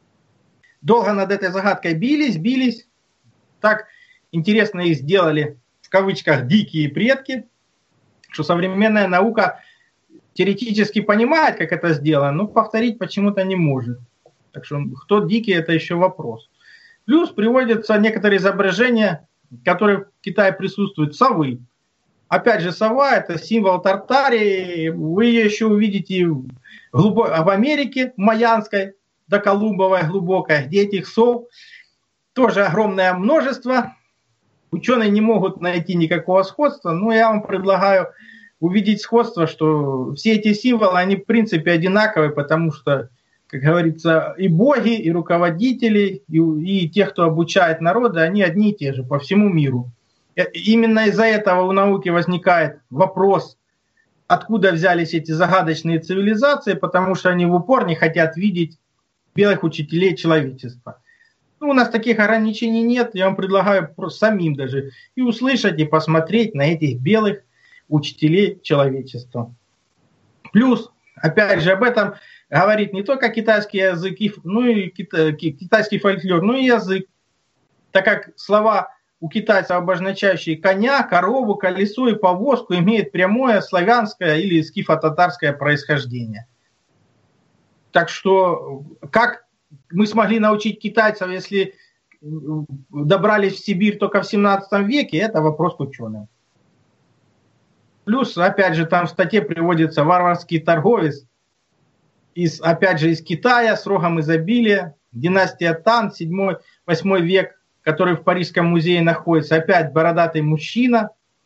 S3: Долго над этой загадкой бились. Так интересно их сделали кавычках «дикие предки», что современная наука теоретически понимает, как это сделано, но повторить почему-то не может. Так что кто дикий, это еще вопрос. Плюс приводятся некоторые изображения, которые в Китае присутствуют, совы. Опять же, сова – это символ Тартарии. Вы ее еще увидите в Америке, майянской, доколумбовой, глубокой, где этих сов тоже огромное множество. Ученые не могут найти никакого сходства, но я вам предлагаю увидеть сходство, что все эти символы, они в принципе одинаковые, потому что, как говорится, и боги, и руководители, и те, кто обучает народы, они одни и те же по всему миру. Именно из-за этого у науки возникает вопрос, откуда взялись эти загадочные цивилизации, потому что они в упор не хотят видеть белых учителей человечества. Ну, у нас таких ограничений нет, я вам предлагаю просто самим даже и услышать, и посмотреть на этих белых учителей человечества. Плюс, опять же, об этом говорит не только китайский язык, ну и китайский фольклор, но и язык, так как слова у китайцев, обозначающие коня, корову, колесо и повозку, имеют прямое славянское или скифо-татарское происхождение. Так что, как мы смогли научить китайцев, если добрались в Сибирь только в 17 веке, это вопрос к ученым. Плюс, опять же, там в статье приводится варварский торговец, опять же, из Китая, с рогом изобилия, династия Тан, 7-8 век, который в Парижском музее находится. Опять бородатый мужчина,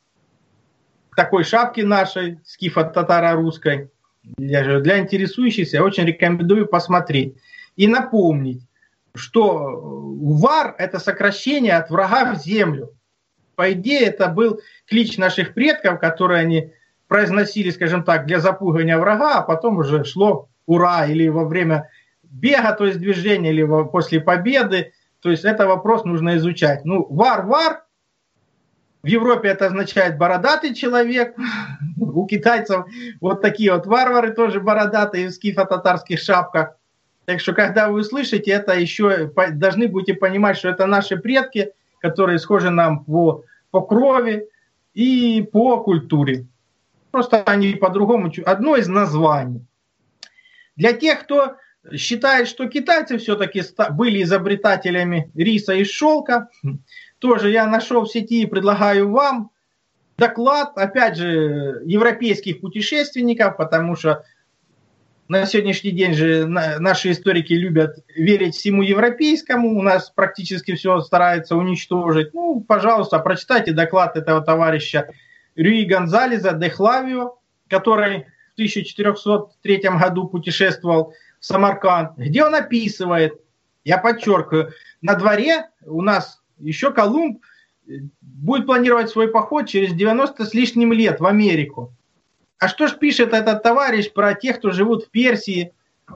S3: в такой шапке нашей, скифо-татаро-русской. Для интересующихся очень рекомендую посмотреть. И напомнить, что вар – это сокращение от врага в землю. По идее, это был клич наших предков, который они произносили, скажем так, для запугивания врага, а потом уже шло «ура» или во время бега, то есть движения, или после победы. То есть это вопрос нужно изучать. Ну, вар-вар, в Европе это означает бородатый человек, у китайцев вот такие вот варвары тоже бородатые в скифо-татарских шапках. Так что, когда вы услышите, это еще должны будете понимать, что это наши предки, которые схожи нам по крови и по культуре. Просто они по-другому, одно из названий. Для тех, кто считает, что китайцы все-таки были изобретателями риса и шелка, тоже я нашел в сети и предлагаю вам доклад, опять же, европейских путешественников, потому что на сегодняшний день же наши историки любят верить всему европейскому, у нас практически все стараются уничтожить. Ну, пожалуйста, прочитайте доклад этого товарища Рюи Гонзалеса де Хлавио, который в 1403 году путешествовал в Самарканд, где он описывает, я подчеркиваю, на дворе у нас еще Колумб будет планировать свой поход через 90 с лишним лет в Америку. А что ж пишет этот товарищ про тех, кто живут в Персии?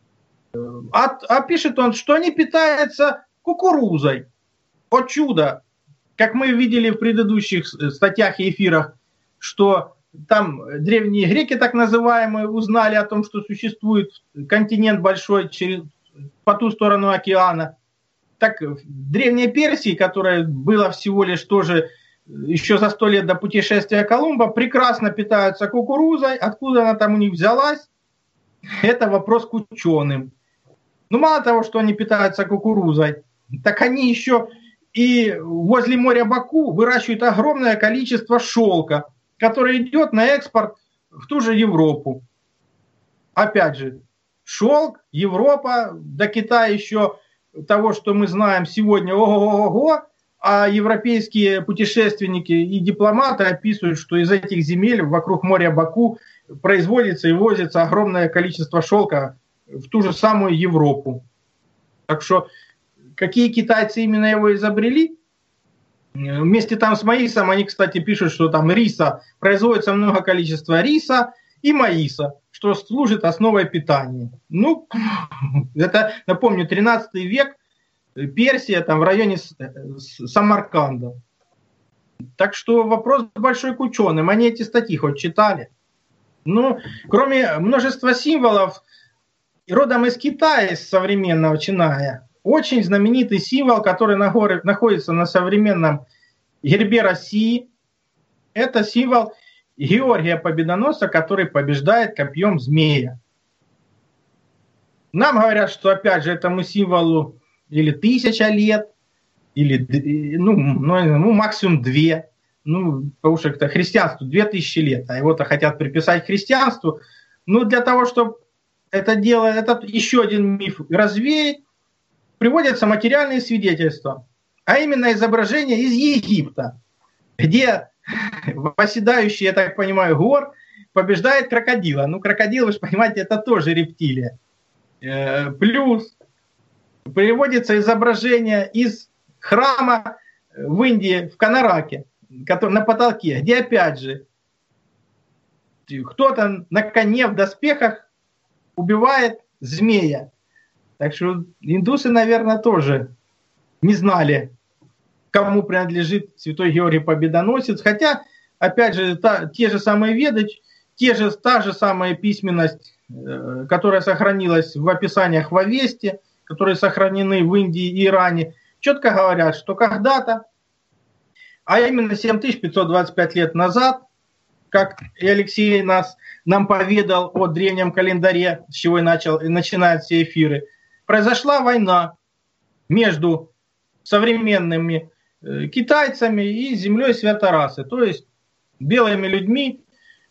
S3: А пишет он, что они питаются кукурузой. О чудо! Как мы видели в предыдущих статьях и эфирах, что там древние греки, так называемые, узнали о том, что существует континент большой по ту сторону океана. Так в Древней Персии, которая была всего лишь тоже еще за 100 лет до путешествия Колумба, прекрасно питаются кукурузой. Откуда она там у них взялась? Это вопрос к ученым. Ну, мало того, что они питаются кукурузой, так они еще и возле моря Баку выращивают огромное количество шелка, который идет на экспорт в ту же Европу. Опять же, шелк, Европа, до Китая еще того, что мы знаем сегодня, ого-го-го, а европейские путешественники и дипломаты описывают, что из этих земель вокруг моря Баку производится и возится огромное количество шелка в ту же самую Европу. Так что какие китайцы именно его изобрели? Вместе там с маисом они, кстати, пишут, что там риса, производится много количества риса и маиса, что служит основой питания. Ну, это, напомню, 13 век, Персия, там в районе Самарканда. Так что вопрос большой к ученым. Они эти статьи хоть читали? Ну, кроме множества символов, родом из Китая, из современного Чиная, очень знаменитый символ, который находится на современном гербе России, Это символ Георгия Победоносца, который побеждает копьем змея. Нам говорят, что, опять же, этому символу или 1000 лет, или максимум 2. Потому что это христианству 2000 лет, а его-то хотят приписать христианству. Для того, чтобы это дело, этот еще один миф развеять, приводятся материальные свидетельства, а именно изображение из Египта, где восседающий, я так понимаю, гор побеждает крокодила. Крокодил, вы же понимаете, это тоже рептилия. Плюс приводится изображение из храма в Индии, в Канараке, который на потолке, где опять же кто-то на коне в доспехах убивает змея. Так что индусы, наверное, тоже не знали, кому принадлежит святой Георгий Победоносец. Хотя, опять же, те же самые веды, та же самая письменность, которая сохранилась в описаниях в Авесте, которые сохранены в Индии и Иране, четко говорят, что когда-то, а именно 7525 лет назад, как и Алексей нам поведал о древнем календаре, с чего и начинают все эфиры, произошла война между современными китайцами и землей Святорасы, то есть белыми людьми,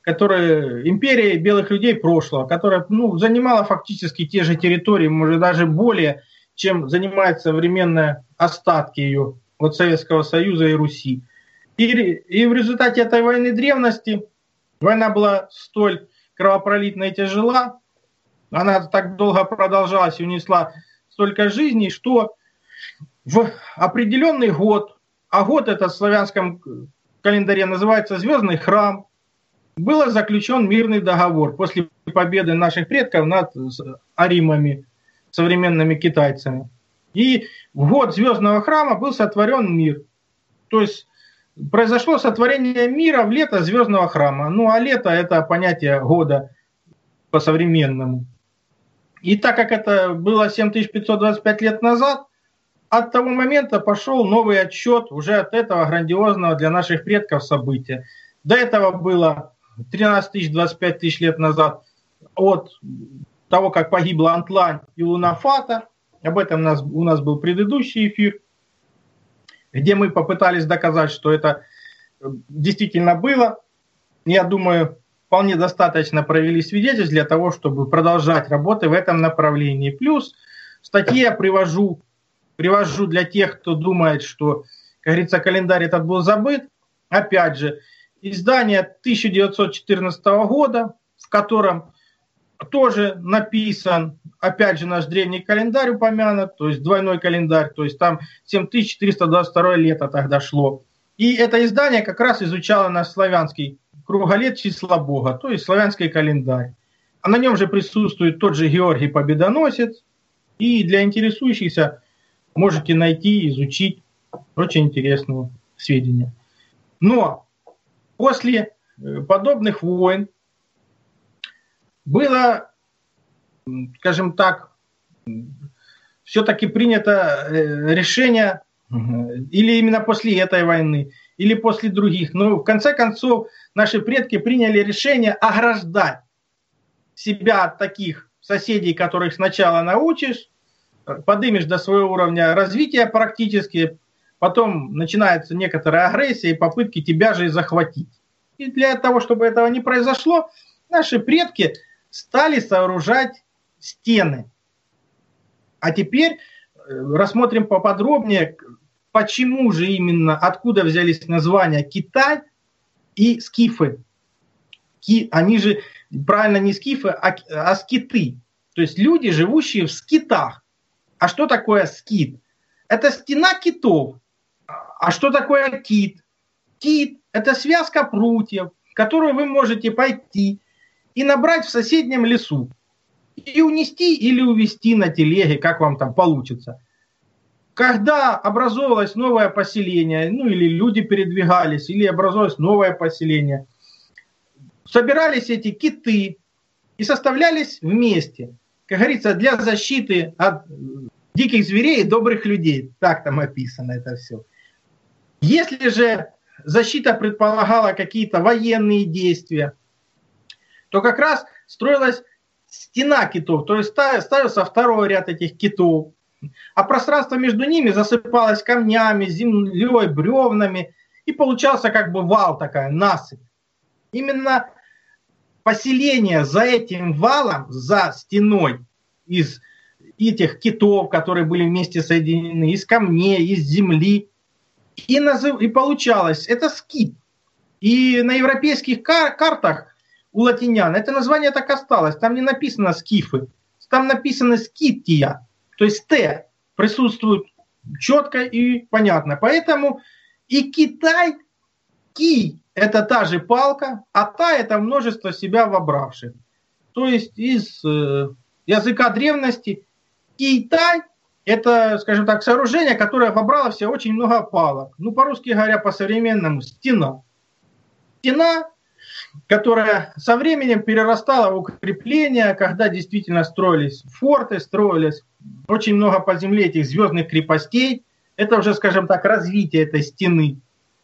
S3: империей белых людей прошлого, которая занимала фактически те же территории, может даже более, чем занимают современные остатки ее от Советского Союза и Руси. И в результате этой войны древности, война была столь кровопролитна и тяжела, она так долго продолжалась и унесла столько жизней, что в определенный год, а год это в славянском календаре называется «Звездный храм», был заключен мирный договор после победы наших предков над аримами, современными китайцами. И в год Звездного храма был сотворен мир. То есть произошло сотворение мира в лето Звездного храма. А лето – это понятие года по-современному. И так как это было 7525 лет назад, от того момента пошел новый отсчет уже от этого грандиозного для наших предков события. До этого было 13 тысяч, 25 тысяч лет назад от того, как погибла Антлань и Луна Фата. Об этом у нас был предыдущий эфир, где мы попытались доказать, что это действительно было. Я думаю, вполне достаточно провели свидетельств для того, чтобы продолжать работы в этом направлении. Плюс в статье я привожу для тех, кто думает, что, как говорится, календарь этот был забыт. Опять же, издание 1914 года, в котором тоже написан, опять же, наш древний календарь упомянут, то есть двойной календарь, то есть там 7422 лето тогда шло. И это издание как раз изучало наш славянский круголет числа Бога, то есть славянский календарь. А на нем же присутствует тот же Георгий Победоносец, и для интересующихся можете найти, изучить очень интересные сведения. Но после подобных войн было, скажем так, все-таки принято решение, или именно после этой войны, или после других. Но в конце концов наши предки приняли решение ограждать себя от таких соседей, которых сначала научишь, подымешь до своего уровня развития практически, потом начинается некоторая агрессия и попытки тебя же и захватить. И для того, чтобы этого не произошло, наши предки стали сооружать стены. А теперь рассмотрим поподробнее, почему же именно, откуда взялись названия Китай и скифы. Они же, правильно, не скифы, а скиты. То есть люди, живущие в скитах. А что такое скит? Это стена китов. А что такое кит? Кит – это связка прутьев, которую вы можете пойти и набрать в соседнем лесу. И унести или увезти на телеге, как вам там получится. Когда образовалось новое поселение, или люди передвигались, или образовалось новое поселение, собирались эти киты и составлялись вместе. Как говорится, для защиты от диких зверей и добрых людей. Так там описано это все. Если же защита предполагала какие-то военные действия, то как раз строилась стена китов, то есть ставился второй ряд этих китов, а пространство между ними засыпалось камнями, землей, бревнами, и получался как бы вал, такая насыпь. Именно поселение за этим валом, за стеной из этих китов, которые были вместе соединены, из камней, из земли, и получалось, это скит. И на европейских картах у латинян это название так осталось. Там не написано скифы, там написано скития. То есть Т присутствует четко и понятно. Поэтому и Китай, ки – это та же палка, а та – это множество себя вобравших. То есть из языка древности Китай – это, скажем так, сооружение, которое вобрало в себя очень много палок. Ну, по-русски говоря, по-современному – стена. Стена, которая со временем перерастала в укрепления, когда действительно строились форты, строились очень много по земле этих звездных крепостей. Это уже, скажем так, развитие этой стены,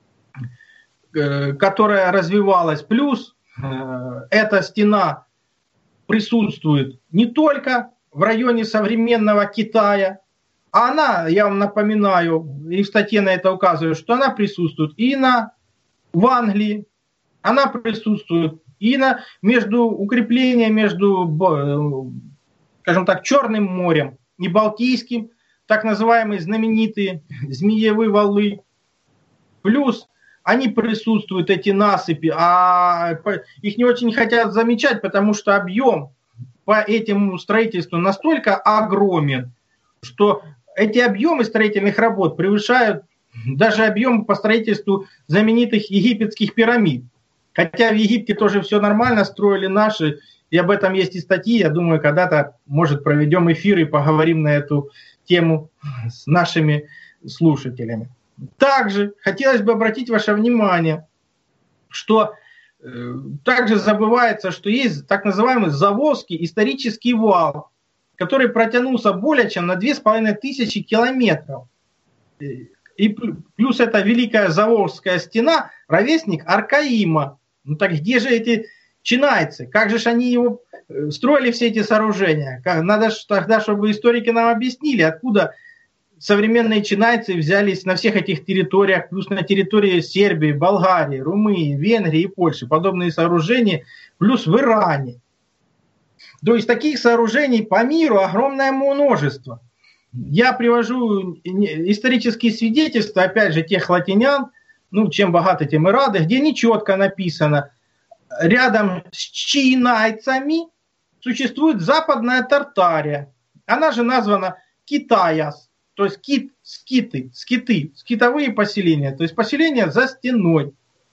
S3: которая развивалась. Плюс эта стена присутствует не только в районе современного Китая, а она, я вам напоминаю, и в статье на это указываю, что она присутствует и в Англии, она присутствует и между укреплением между, скажем так, Черным морем и Балтийским, так называемые знаменитые Змеевые валы. Плюс они присутствуют, эти насыпи, а их не очень хотят замечать, потому что объем по этому строительству настолько огромен, что эти объемы строительных работ превышают даже объем по строительству знаменитых египетских пирамид. Хотя в Египте тоже все нормально, строили наши, и об этом есть и статьи. Я думаю, когда-то, может, проведем эфир и поговорим на эту тему с нашими слушателями. Также хотелось бы обратить ваше внимание, что также забывается, что есть так называемый Заволжский исторический вал, который протянулся более чем на 2500 километров. И плюс эта Великая Заволжская стена, ровесник Аркаима. Ну так где же эти чинайцы? Как же они его строили, все эти сооружения? Надо тогда, чтобы историки нам объяснили, откуда современные чинайцы взялись на всех этих территориях, плюс на территории Сербии, Болгарии, Румынии, Венгрии и Польши. Подобные сооружения, плюс в Иране. То есть таких сооружений по миру огромное множество. Я привожу исторические свидетельства, опять же, тех латинян, ну, чем богаты, тем и рады, где нечетко написано, рядом с чинайцами существует Западная Тартария. Она же названа Китаяс, то есть скиты, скитовые поселения, то есть поселения за стеной.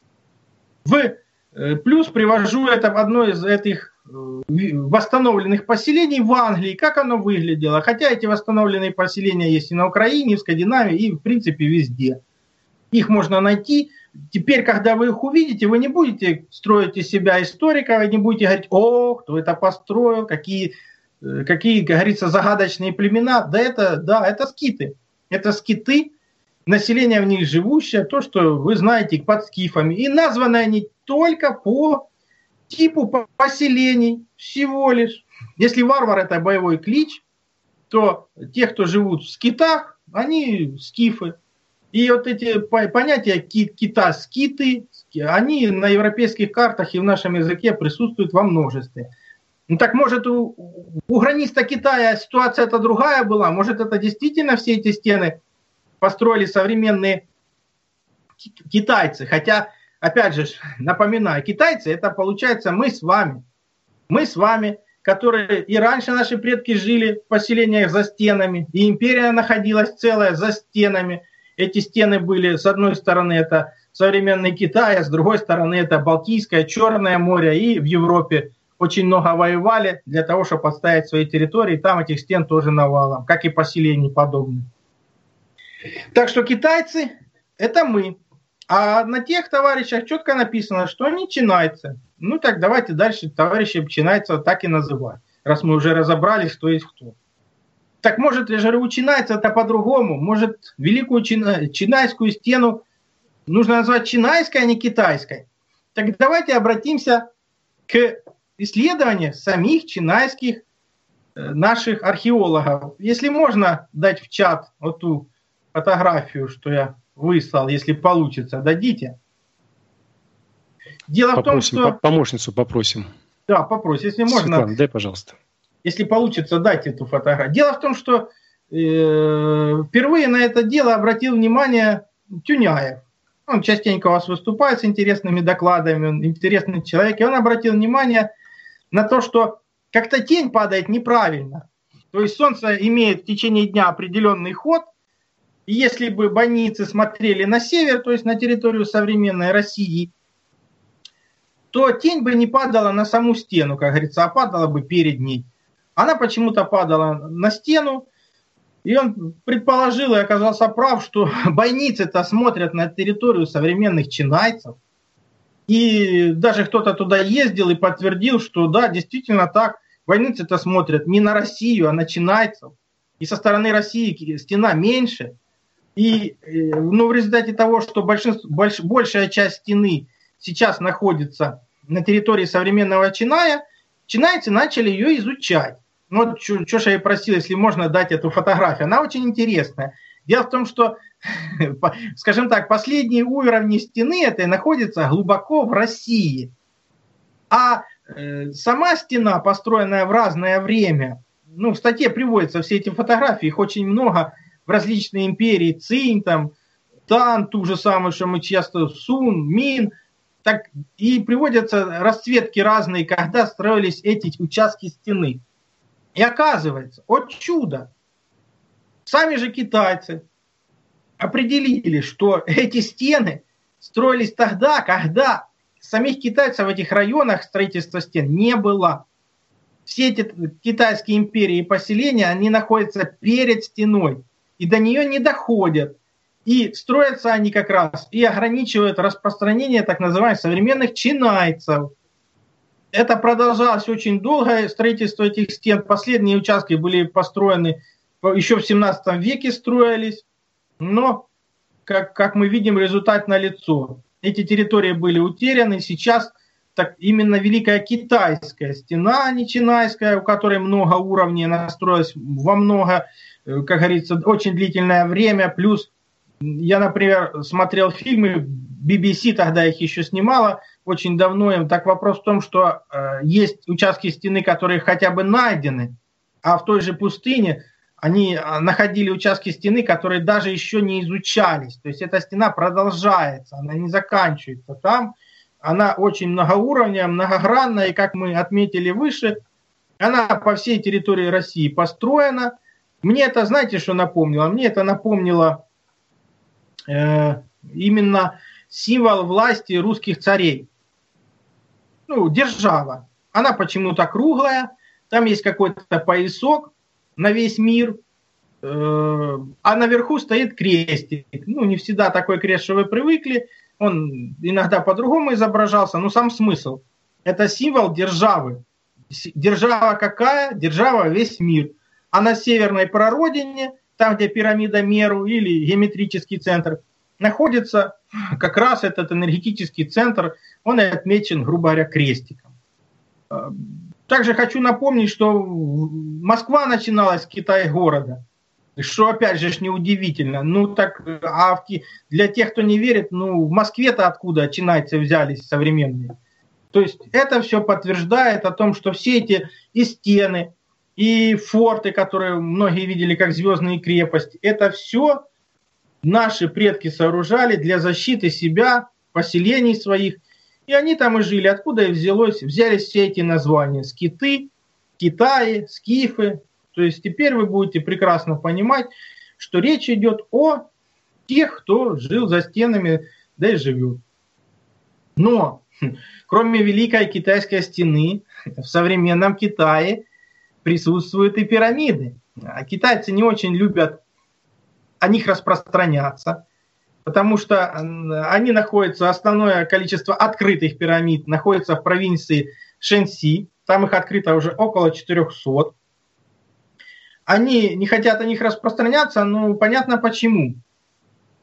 S3: Плюс привожу это в одно из этих восстановленных поселений в Англии, как оно выглядело. Хотя эти восстановленные поселения есть и на Украине, и в Скандинавии, и в принципе везде. Их можно найти. Теперь, когда вы их увидите, вы не будете строить из себя историка, вы не будете говорить, кто это построил, какие, как говорится, загадочные племена. Это скиты. Это скиты, население в них живущее, то, что вы знаете под скифами. И названы они только по типу поселений всего лишь. Если варвар – это боевой клич, то те, кто живут в скитах, они скифы. И вот эти понятия кита, скиты, они на европейских картах и в нашем языке присутствуют во множестве. Ну так может у граниста Китая ситуация это другая была, может это действительно все эти стены построили современные китайцы, хотя опять же, напоминаю, китайцы, это получается мы с вами. Мы с вами, которые и раньше наши предки жили в поселениях за стенами, и империя находилась целая за стенами. Эти стены были, с одной стороны, это современный Китай, а с другой стороны, это Балтийское, Черное море, и в Европе очень много воевали для того, чтобы отстоять свои территории. Там этих стен тоже навалом, как и поселений подобных. Так что китайцы – это мы. А на тех товарищах четко написано, что они чинайцы. Ну так давайте дальше товарищи чинайцев так и называть, раз мы уже разобрались, кто есть кто. Так может, я же говорю, у чинайцев это по-другому. Может, великую чинайскую стену нужно назвать чинайской, а не китайской. Так давайте обратимся к исследованию самих чинайских наших археологов. Если можно дать в чат вот ту фотографию, что я выслал, если получится, дадите. Дело в том, что...
S2: Помощницу попросим.
S3: Да, попросим, если можно.
S2: Светлана, дай, пожалуйста.
S3: Если получится, дать эту фотографию. Дело в том, что впервые на это дело обратил внимание Тюняев. Он частенько у вас выступает с интересными докладами, он интересный человек, и он обратил внимание на то, что как-то тень падает неправильно. То есть Солнце имеет в течение дня определенный ход, и если бы бойницы смотрели на север, то есть на территорию современной России, то тень бы не падала на саму стену, как говорится, а падала бы перед ней. Она почему-то падала на стену, и он предположил и оказался прав, что бойницы-то смотрят на территорию современных чинайцев. И даже кто-то туда ездил и подтвердил, что да, действительно так, бойницы-то смотрят не на Россию, а на чинайцев. И со стороны России стена меньше. И в результате того, что большая часть стены сейчас находится на территории современного Чиная, чинайцы начали ее изучать. Вот что ж я и просил, если можно дать эту фотографию. Она очень интересная. Дело в том, что, скажем так, последние уровни стены этой находятся глубоко в России. А сама стена, построенная в разное время, в статье приводятся все эти фотографии, их очень много в различные империи, Цинь, там, Тан, ту же самую, что мы часто, Сун, Мин, так, и приводятся расцветки разные, когда строились эти участки стены. И оказывается, о чудо, сами же китайцы определили, что эти стены строились тогда, когда самих китайцев в этих районах строительства стен не было. Все эти китайские империи и поселения, они находятся перед стеной, и до нее не доходят. И строятся они как раз и ограничивают распространение так называемых современных чинайцев. Это продолжалось очень долго, строительство этих стен. Последние участки были построены еще в 17 веке строились, но, как мы видим, результат налицо. Эти территории были утеряны, сейчас так, именно Великая Китайская стена, а не Чинайская, у которой много уровней, она строилась во много, как говорится, очень длительное время, плюс я, например, смотрел фильмы, BBC тогда их еще снимала, очень давно им. Так вопрос в том, что есть участки стены, которые хотя бы найдены, а в той же пустыне они находили участки стены, которые даже еще не изучались. То есть эта стена продолжается, она не заканчивается там. Она очень многоуровневая, многогранная, и, как мы отметили выше, она по всей территории России построена. Мне это, знаете, что напомнило? Мне это напомнило именно символ власти русских царей. Держава. Она почему-то круглая, там есть какой-то поясок на весь мир, а наверху стоит крестик. Не всегда такой крест, что вы привыкли, он иногда по-другому изображался, но сам смысл. Это символ державы. Держава какая? Держава весь мир. А на северной прародине, там, где пирамида Меру или геометрический центр, находится как раз этот энергетический центр, он и отмечен, грубо говоря, крестиком. Также хочу напомнить, что Москва начиналась с Китай-города, что, опять же, неудивительно. Для тех, кто не верит, в Москве-то откуда чинайцы взялись современные? То есть это все подтверждает о том, что все эти и стены, и форты, которые многие видели как звездные крепости, это все наши предки сооружали для защиты себя, поселений своих. И они там и жили. Откуда и взялись все эти названия? Скиты, Китаи, скифы. То есть теперь вы будете прекрасно понимать, что речь идет о тех, кто жил за стенами, да и живет. Но кроме Великой Китайской стены, в современном Китае присутствуют и пирамиды. А китайцы не очень любят о них распространяться, потому что они находятся, основное количество открытых пирамид находится в провинции Шэньси, там их открыто уже около 400. Они не хотят о них распространяться, но понятно почему.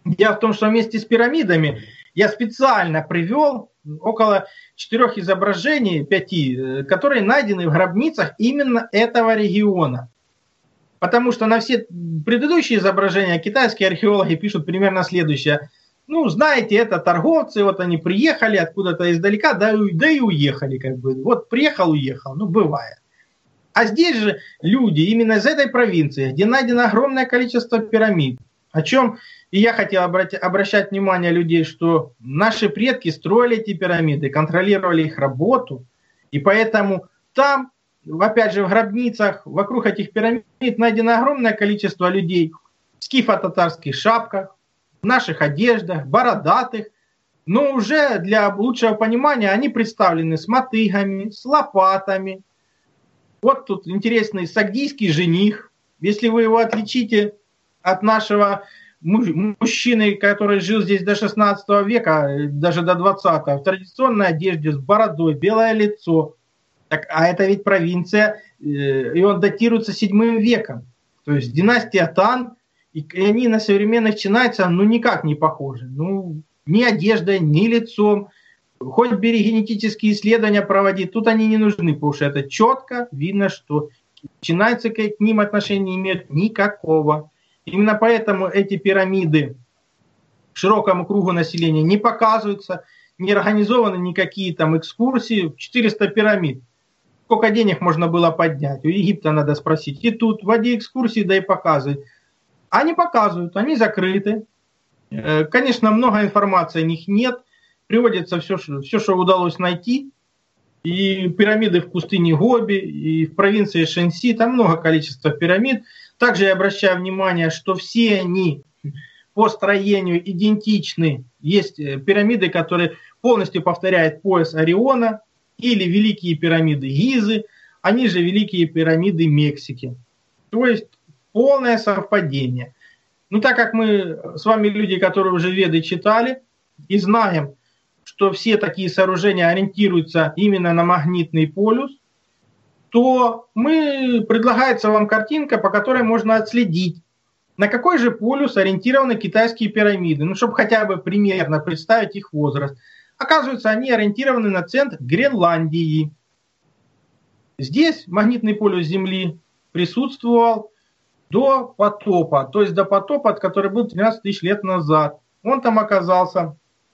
S3: Дело в том, что вместе с пирамидами я специально привел около 4 изображений, 5, которые найдены в гробницах именно этого региона. Потому что на все предыдущие изображения китайские археологи пишут примерно следующее. Ну, знаете, это торговцы, вот они приехали откуда-то издалека, да и уехали, как бы. Вот приехал, уехал, ну, бывает. А здесь же люди именно из этой провинции, где найдено огромное количество пирамид, о чем и я хотел обращать внимание людей, что наши предки строили эти пирамиды, контролировали их работу, и поэтому там, опять же, в гробницах вокруг этих пирамид найдено огромное количество людей в скифо-татарских шапках, в наших одеждах, бородатых, но уже для лучшего понимания они представлены с мотыгами, с лопатами. Вот тут интересный сагдийский жених. Если вы его отличите от нашего мужчины, который жил здесь до 16 века, даже до 20-го, в традиционной одежде, с бородой, белое лицо. Так, а это ведь провинция, и он датируется 7 веком. То есть династия Тан, и они на современных чинайцев ну никак не похожи. Ну, ни одеждой, ни лицом. Хоть бери генетические исследования проводи, тут они не нужны, потому что это четко видно, что чинайцы к ним отношения не имеют никакого. Именно поэтому эти пирамиды широкому кругу населения не показываются, не организованы никакие там экскурсии. 400 пирамид. Сколько денег можно было поднять? У Египта надо спросить. И тут вводи экскурсии, да и показывай. Они показывают, они закрыты. Конечно, много информации о них нет. Приводится все, что удалось найти. И пирамиды в пустыне Гоби, и в провинции Шэньси, там много количества пирамид. Также я обращаю внимание, что все они по строению идентичны. Есть пирамиды, которые полностью повторяют пояс Ориона, или великие пирамиды Гизы, они же великие пирамиды Мексики. То есть полное совпадение. Ну, так как мы с вами люди, которые уже Веды читали, и знаем, что все такие сооружения ориентируются именно на магнитный полюс, то предлагается вам картинка, по которой можно отследить, на какой же полюс ориентированы китайские пирамиды, ну, чтобы хотя бы примерно представить их возраст. Оказывается, они ориентированы на центр Гренландии. Здесь магнитный полюс Земли присутствовал до потопа, то есть до потопа, который был 13 тысяч лет назад. Он там оказался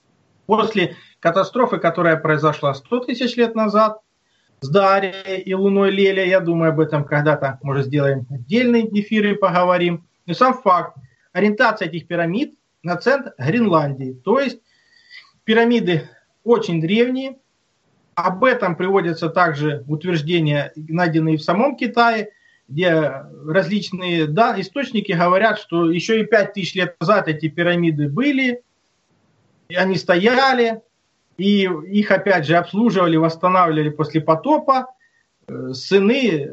S3: после катастрофы, которая произошла 100 тысяч лет назад, с Дарьей и Луной Леля. Я думаю, об этом когда-то, может, сделаем отдельный эфир и поговорим. Но сам факт, ориентация этих пирамид на центр Гренландии. То есть пирамиды очень древние. Об этом приводятся также утверждения, найденные в самом Китае, где различные источники говорят, что еще и 5000 лет назад эти пирамиды были, и они стояли, и их опять же обслуживали, восстанавливали после потопа сыны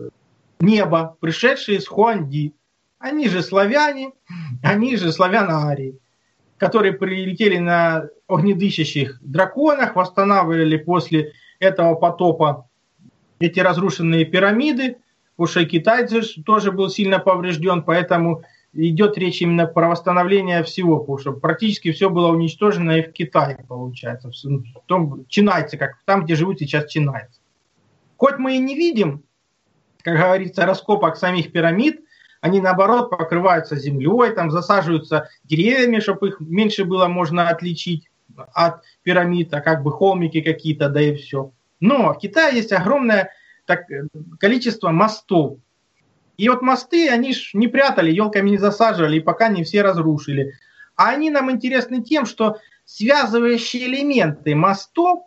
S3: неба, пришедшие с Хуанди. Они же славяне, они же славяно-арии, которые прилетели на огнедышащих драконах, восстанавливали после этого потопа эти разрушенные пирамиды, потому что Китай тоже был сильно поврежден, поэтому идет речь именно про восстановление всего, потому что практически все было уничтожено и в Китае, получается, в том чинайцы, как там, где живут сейчас чинайцы. Хоть мы и не видим, как говорится, раскопок самих пирамид, они, наоборот, покрываются землей, там засаживаются деревьями, чтобы их меньше было можно отличить от пирамид, а как бы холмики какие-то, да и все. Но в Китае есть огромное количество мостов. И вот мосты, они ж не прятали, елками не засаживали, и пока не все разрушили. А они нам интересны тем, что связывающие элементы мостов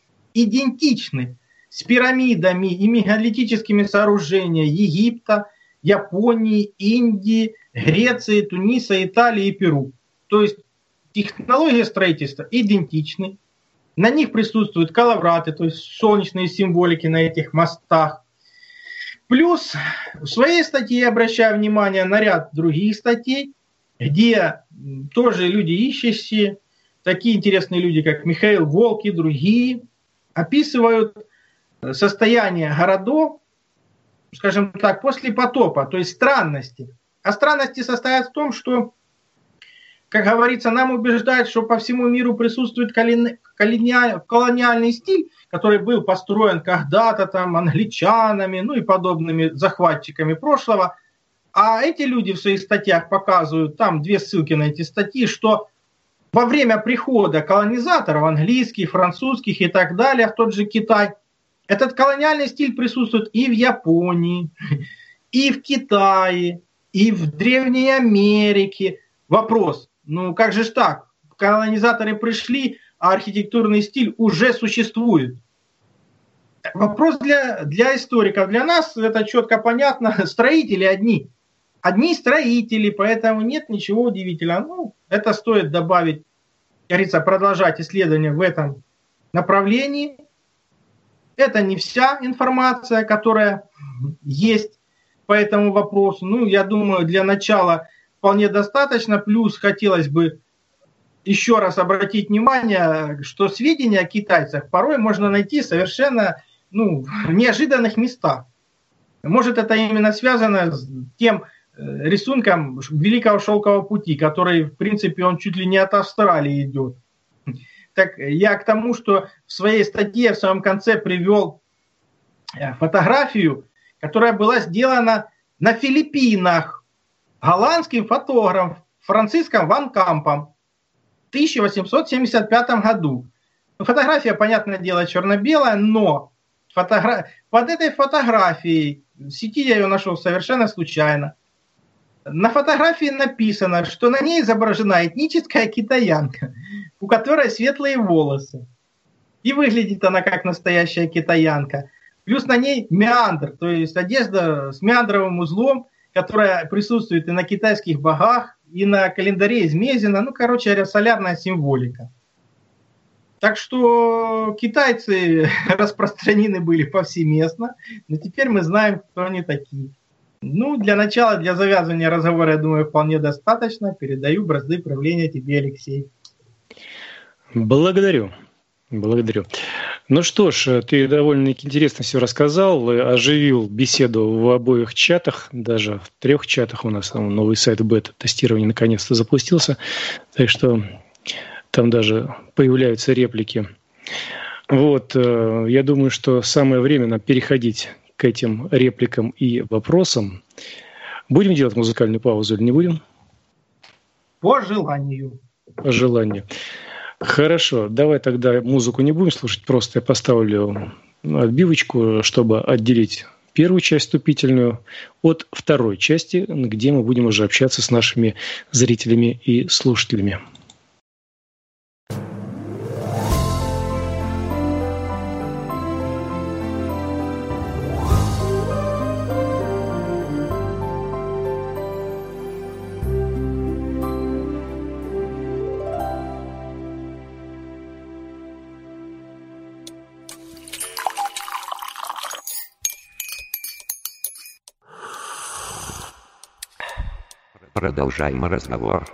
S3: идентичны с пирамидами и мегалитическими сооружениями Египта, Японии, Индии, Греции, Туниса, Италии и Перу. То есть технологии строительства идентичны. На них присутствуют коловраты, то есть солнечные символики на этих мостах. Плюс в своей статье я обращаю внимание на ряд других статей, где тоже люди ищущие, такие интересные люди, как Михаил Волк и другие, описывают состояние городов, скажем так, после потопа, то есть странности. А странности состоят в том, что как говорится, нам убеждают, что по всему миру присутствует колониальный стиль, который был построен когда-то там англичанами, ну и подобными захватчиками прошлого. А эти люди в своих статьях показывают, там 2 ссылки на эти статьи, что во время прихода колонизаторов, английских, французских и так далее, в тот же Китай, этот колониальный стиль присутствует и в Японии, и в Китае, и в Древней Америке. Вопрос, ну как же ж так? Колонизаторы пришли, а архитектурный стиль уже существует. Вопрос для историков. Для нас это четко понятно. Строители одни. Одни строители, поэтому нет ничего удивительного. Ну, это стоит добавить, как говорится, продолжать исследования в этом направлении. Это не вся информация, которая есть по этому вопросу. Ну, я думаю, для начала вполне достаточно. Плюс хотелось бы еще раз обратить внимание, что сведения о китайцах порой можно найти совершенно в неожиданных местах. Может, это именно связано с тем рисунком Великого Шелкового пути, который, в принципе, он чуть ли не от Австралии идет. Так я к тому, что в своей статье в самом конце привел фотографию, которая была сделана на Филиппинах голландским фотографом Франциском Ван Кампом в 1875 году. Фотография, понятное дело, черно-белая, но под этой фотографией, в сети я ее нашел совершенно случайно, на фотографии написано, что на ней изображена этническая китаянка, у которой светлые волосы. И выглядит она как настоящая китаянка. Плюс на ней меандр, то есть одежда с меандровым узлом, которая присутствует и на китайских богах, и на календаре из Мезена. Ну, короче говоря, солярная символика. Так что китайцы распространены были повсеместно, но теперь мы знаем, кто они такие. Ну, для начала, для завязывания разговора, я думаю, вполне достаточно. Передаю бразды правления тебе, Алексей.
S2: Благодарю. Ну что ж, ты довольно интересно все рассказал, оживил беседу в обоих чатах, даже в 3 чатах у нас там новый сайт бета-тестирования наконец-то запустился, так что там даже появляются реплики. Вот, я думаю, что самое время нам переходить к этим репликам и вопросам. Будем делать музыкальную паузу или не будем?
S3: По желанию.
S2: По желанию. Хорошо, давай тогда музыку не будем слушать, просто я поставлю отбивочку, чтобы отделить первую часть вступительную от второй части, где мы будем уже общаться с нашими зрителями и слушателями.
S4: Продолжаем разговор.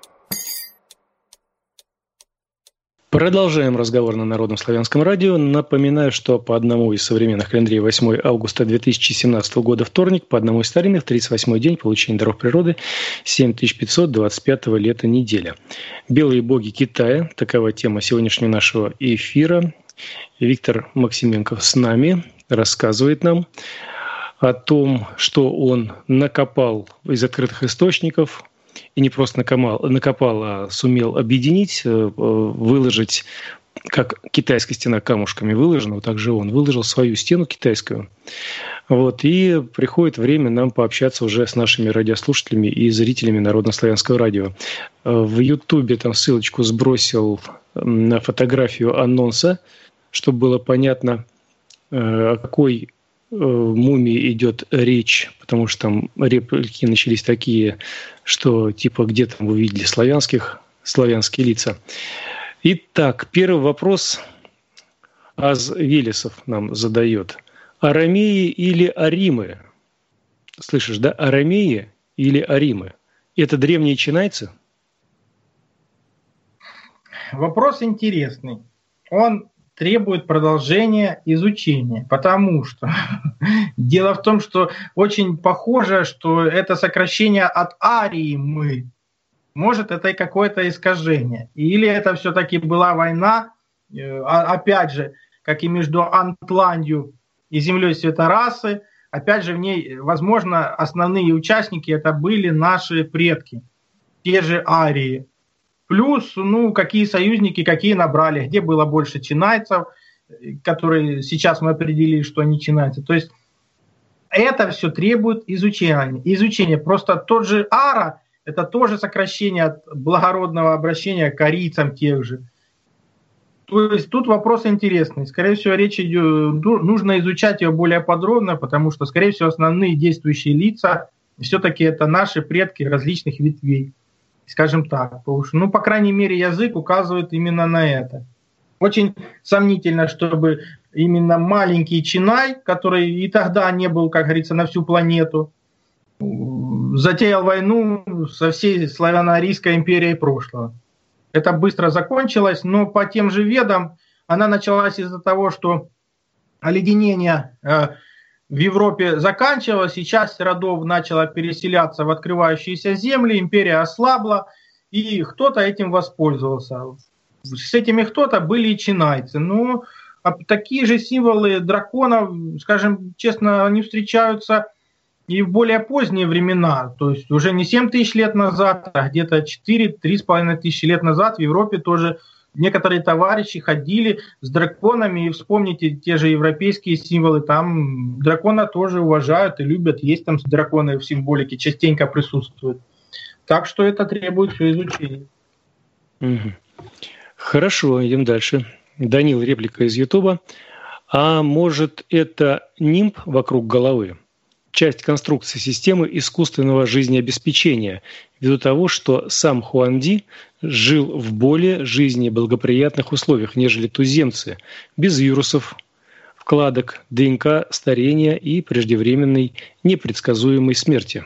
S2: Продолжаем разговор на Народном славянском радио. Напоминаю, что по одному из современных календарей 8 августа 2017 года вторник, по одному из старинных 38-й день получения даров природы 7525 лета неделя. Белые боги Китая. Такова тема сегодняшнего нашего эфира. Виктор Максименков с нами рассказывает нам о том, что он накопал из открытых источников, и не просто накопал, а сумел объединить, выложить, как китайская стена камушками выложена, вот так же он выложил свою стену китайскую. Вот, и приходит время нам пообщаться уже с нашими радиослушателями и зрителями Народно-славянского радио. В Ютубе там ссылочку сбросил на фотографию анонса, чтобы было понятно, о какой мумии идет речь, потому что там реплики начались такие, что типа где там вы видели славянские лица. Итак, первый вопрос Аз Велесов нам задает. Арамеи или аримы? Слышишь, да? Арамеи или аримы? Это древние чинайцы?
S3: Вопрос интересный. Он требует продолжения изучения, потому что дело в том, что очень похоже, что это сокращение от аримы. Может, это и какое-то искажение. Или это все-таки была война, опять же, как и между Антландию и землей Святорасы, опять же, в ней, возможно, основные участники это были наши предки, те же арии. Плюс, какие союзники, какие набрали, где было больше чинайцев, которые сейчас мы определили, что они чинайцы. То есть это все требует изучения. Просто тот же ара, это тоже сокращение от благородного обращения к арийцам тех же. То есть тут вопрос интересный. Скорее всего, речь идет, нужно изучать ее более подробно, потому что, скорее всего, основные действующие лица все-таки это наши предки различных ветвей. Скажем так. Потому что, по крайней мере, язык указывает именно на это. Очень сомнительно, чтобы именно маленький Чинай, который и тогда не был, как говорится, на всю планету, затеял войну со всей славяно-арийской империей прошлого. Это быстро закончилось, но по тем же ведам она началась из-за того, что оледенение в Европе заканчивалось, и часть родов начала переселяться в открывающиеся земли, империя ослабла, и кто-то этим воспользовался. С этими кто-то были и чинайцы. Но такие же символы драконов, скажем честно, они встречаются и в более поздние времена, то есть уже не 7 тысяч лет назад, а где-то 4-3,5 тысячи лет назад в Европе тоже некоторые товарищи ходили с драконами, и вспомните те же европейские символы, там дракона тоже уважают и любят, есть там драконы в символике, частенько присутствуют. Так что это требует все изучения.
S2: Хорошо, идем дальше. Данил, реплика из Ютуба. А может это нимб вокруг головы? Часть конструкции системы искусственного жизнеобеспечения, ввиду того, что сам Хуанди жил в более жизнеблагоприятных условиях, нежели туземцы, без вирусов, вкладок, ДНК, старения и преждевременной непредсказуемой смерти.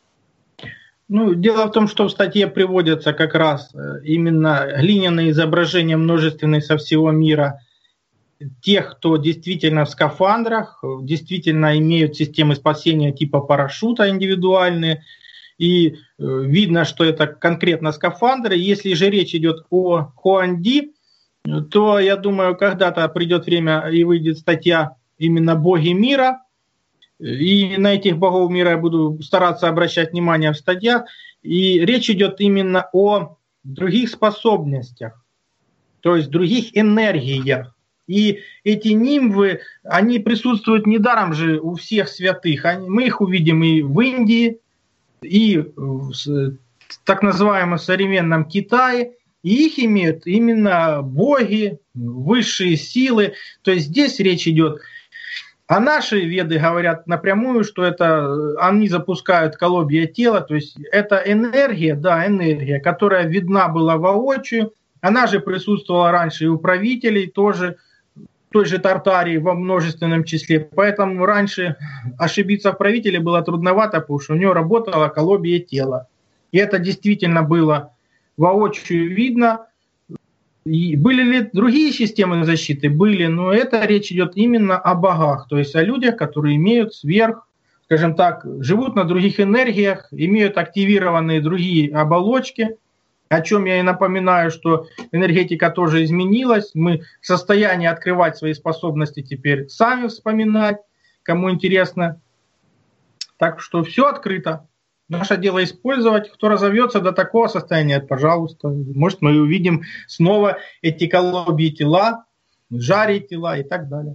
S3: Дело в том, что в статье приводятся как раз именно глиняные изображения множественные со всего мира тех, кто действительно в скафандрах, действительно имеют системы спасения типа парашюта индивидуальные, и видно, что это конкретно скафандры. Если же речь идет о Хуанди, то, я думаю, когда-то придет время и выйдет статья именно «Боги мира», и на этих богов мира я буду стараться обращать внимание в статьях, и речь идет именно о других способностях, то есть других энергиях. И эти нимбы, они присутствуют недаром же у всех святых. Мы их увидим и в Индии, и в так называемом современном Китае. И их имеют именно боги, высшие силы. То есть здесь речь идет. А наши веды говорят напрямую, что это они запускают колобье тело. То есть это энергия, которая видна была воочию. Она же присутствовала раньше и у правителей тоже, той же Тартарии во множественном числе. Поэтому раньше ошибиться в правителе было трудновато, потому что у него работало колобье тело. И это действительно было воочию видно. И были ли другие системы защиты? Были, но это речь идет именно о богах, то есть о людях, которые имеют скажем так, живут на других энергиях, имеют активированные другие оболочки, о чем я и напоминаю, что энергетика тоже изменилась. Мы в состоянии открывать свои способности теперь сами вспоминать, кому интересно. Так что все открыто. Наше дело использовать. Кто разовьется до такого состояния, пожалуйста. Может, мы увидим снова эти колобьи тела, жари тела и так далее.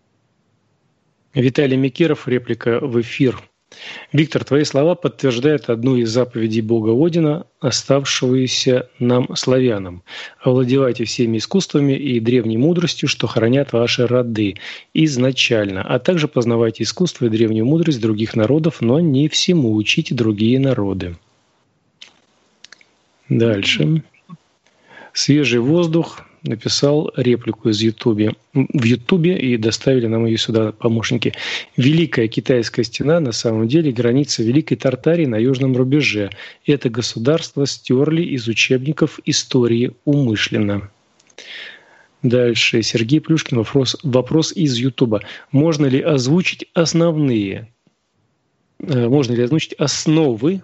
S2: Виталий Микиров, реплика в эфир. Виктор, твои слова подтверждают одну из заповедей Бога Одина, оставшуюся нам, славянам. Овладевайте всеми искусствами и древней мудростью, что хранят ваши роды изначально, а также познавайте искусство и древнюю мудрость других народов, но не всему учите другие народы. Дальше. Свежий воздух написал реплику в Ютубе, и доставили нам ее сюда помощники. Великая Китайская стена на самом деле граница Великой Тартарии на южном рубеже. Это государство стерли из учебников истории умышленно. Дальше. Сергей Плюшкин. Вопрос из Ютуба. Можно ли озвучить основы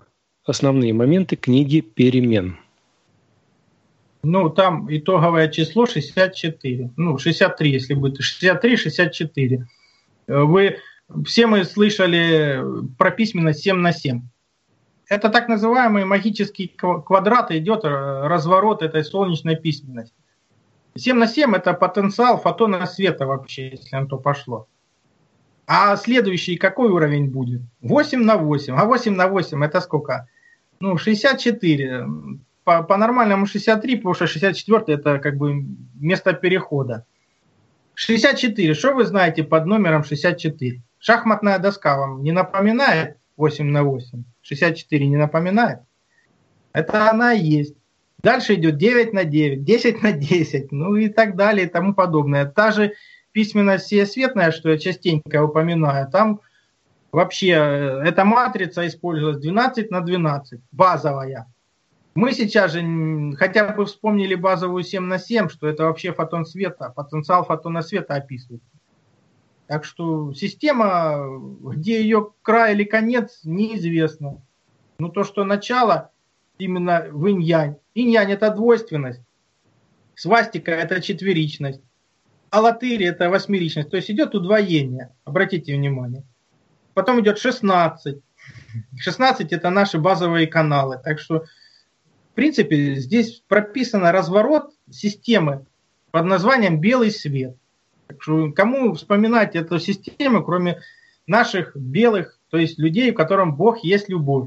S2: основные моменты книги «Перемен»?
S3: Ну, там итоговое число 64. Ну, 63, если будет. 63, 64. Все мы слышали про письменность 7 на 7. Это так называемый магический квадрат, идет разворот этой солнечной письменности. 7 на 7 это потенциал фотона света вообще, если на то пошло. А следующий какой уровень будет? 8 на 8. А 8 на 8 это сколько? Ну, 64. По-нормальному 63, потому что 64 это как бы место перехода. 64. Что вы знаете под номером 64? Шахматная доска вам не напоминает 8 на 8? 64 не напоминает? Это она и есть. Дальше идет 9 на 9, 10 на 10, ну и так далее и тому подобное. Та же письменность всесветная, что я частенько упоминаю, там вообще эта матрица использовалась 12 на 12, базовая. Мы сейчас же хотя бы вспомнили базовую 7 на 7, что это вообще фотон света, потенциал фотона света описывает. Так что система, где ее край или конец, неизвестно. Но то, что начало именно в инь-янь. Инь-янь это двойственность, свастика это четверичность, а латырь это восьмеричность. То есть идет удвоение, обратите внимание. Потом идет 16. 16 это наши базовые каналы. Так что в принципе, здесь прописан разворот системы под названием «белый свет». Так что кому вспоминать эту систему, кроме наших белых, то есть людей, в котором Бог есть любовь.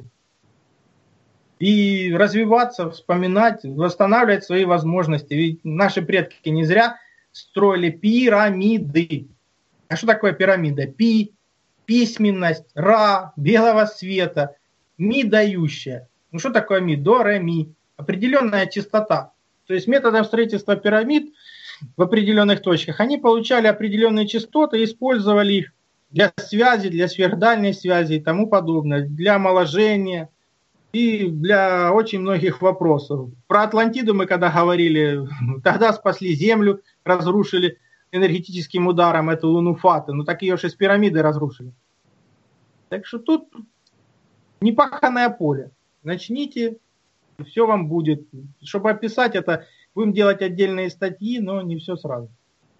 S3: И развиваться, вспоминать, восстанавливать свои возможности. Ведь наши предки не зря строили пирамиды. А что такое пирамида? Пи, письменность, ра, белого света, ми дающая. Ну что такое ми? До, ре, ми. Определенная частота. То есть методом строительства пирамид в определенных точках они получали определенные частоты и использовали их для связи, для сверхдальней связи и тому подобное, для омоложения и для очень многих вопросов. Про Атлантиду мы когда говорили, тогда спасли Землю, разрушили энергетическим ударом эту луну Фаты, но так ее же с пирамиды разрушили. Так что тут непаханное поле. Начните, все вам будет. Чтобы описать это, будем делать отдельные статьи, но не все сразу.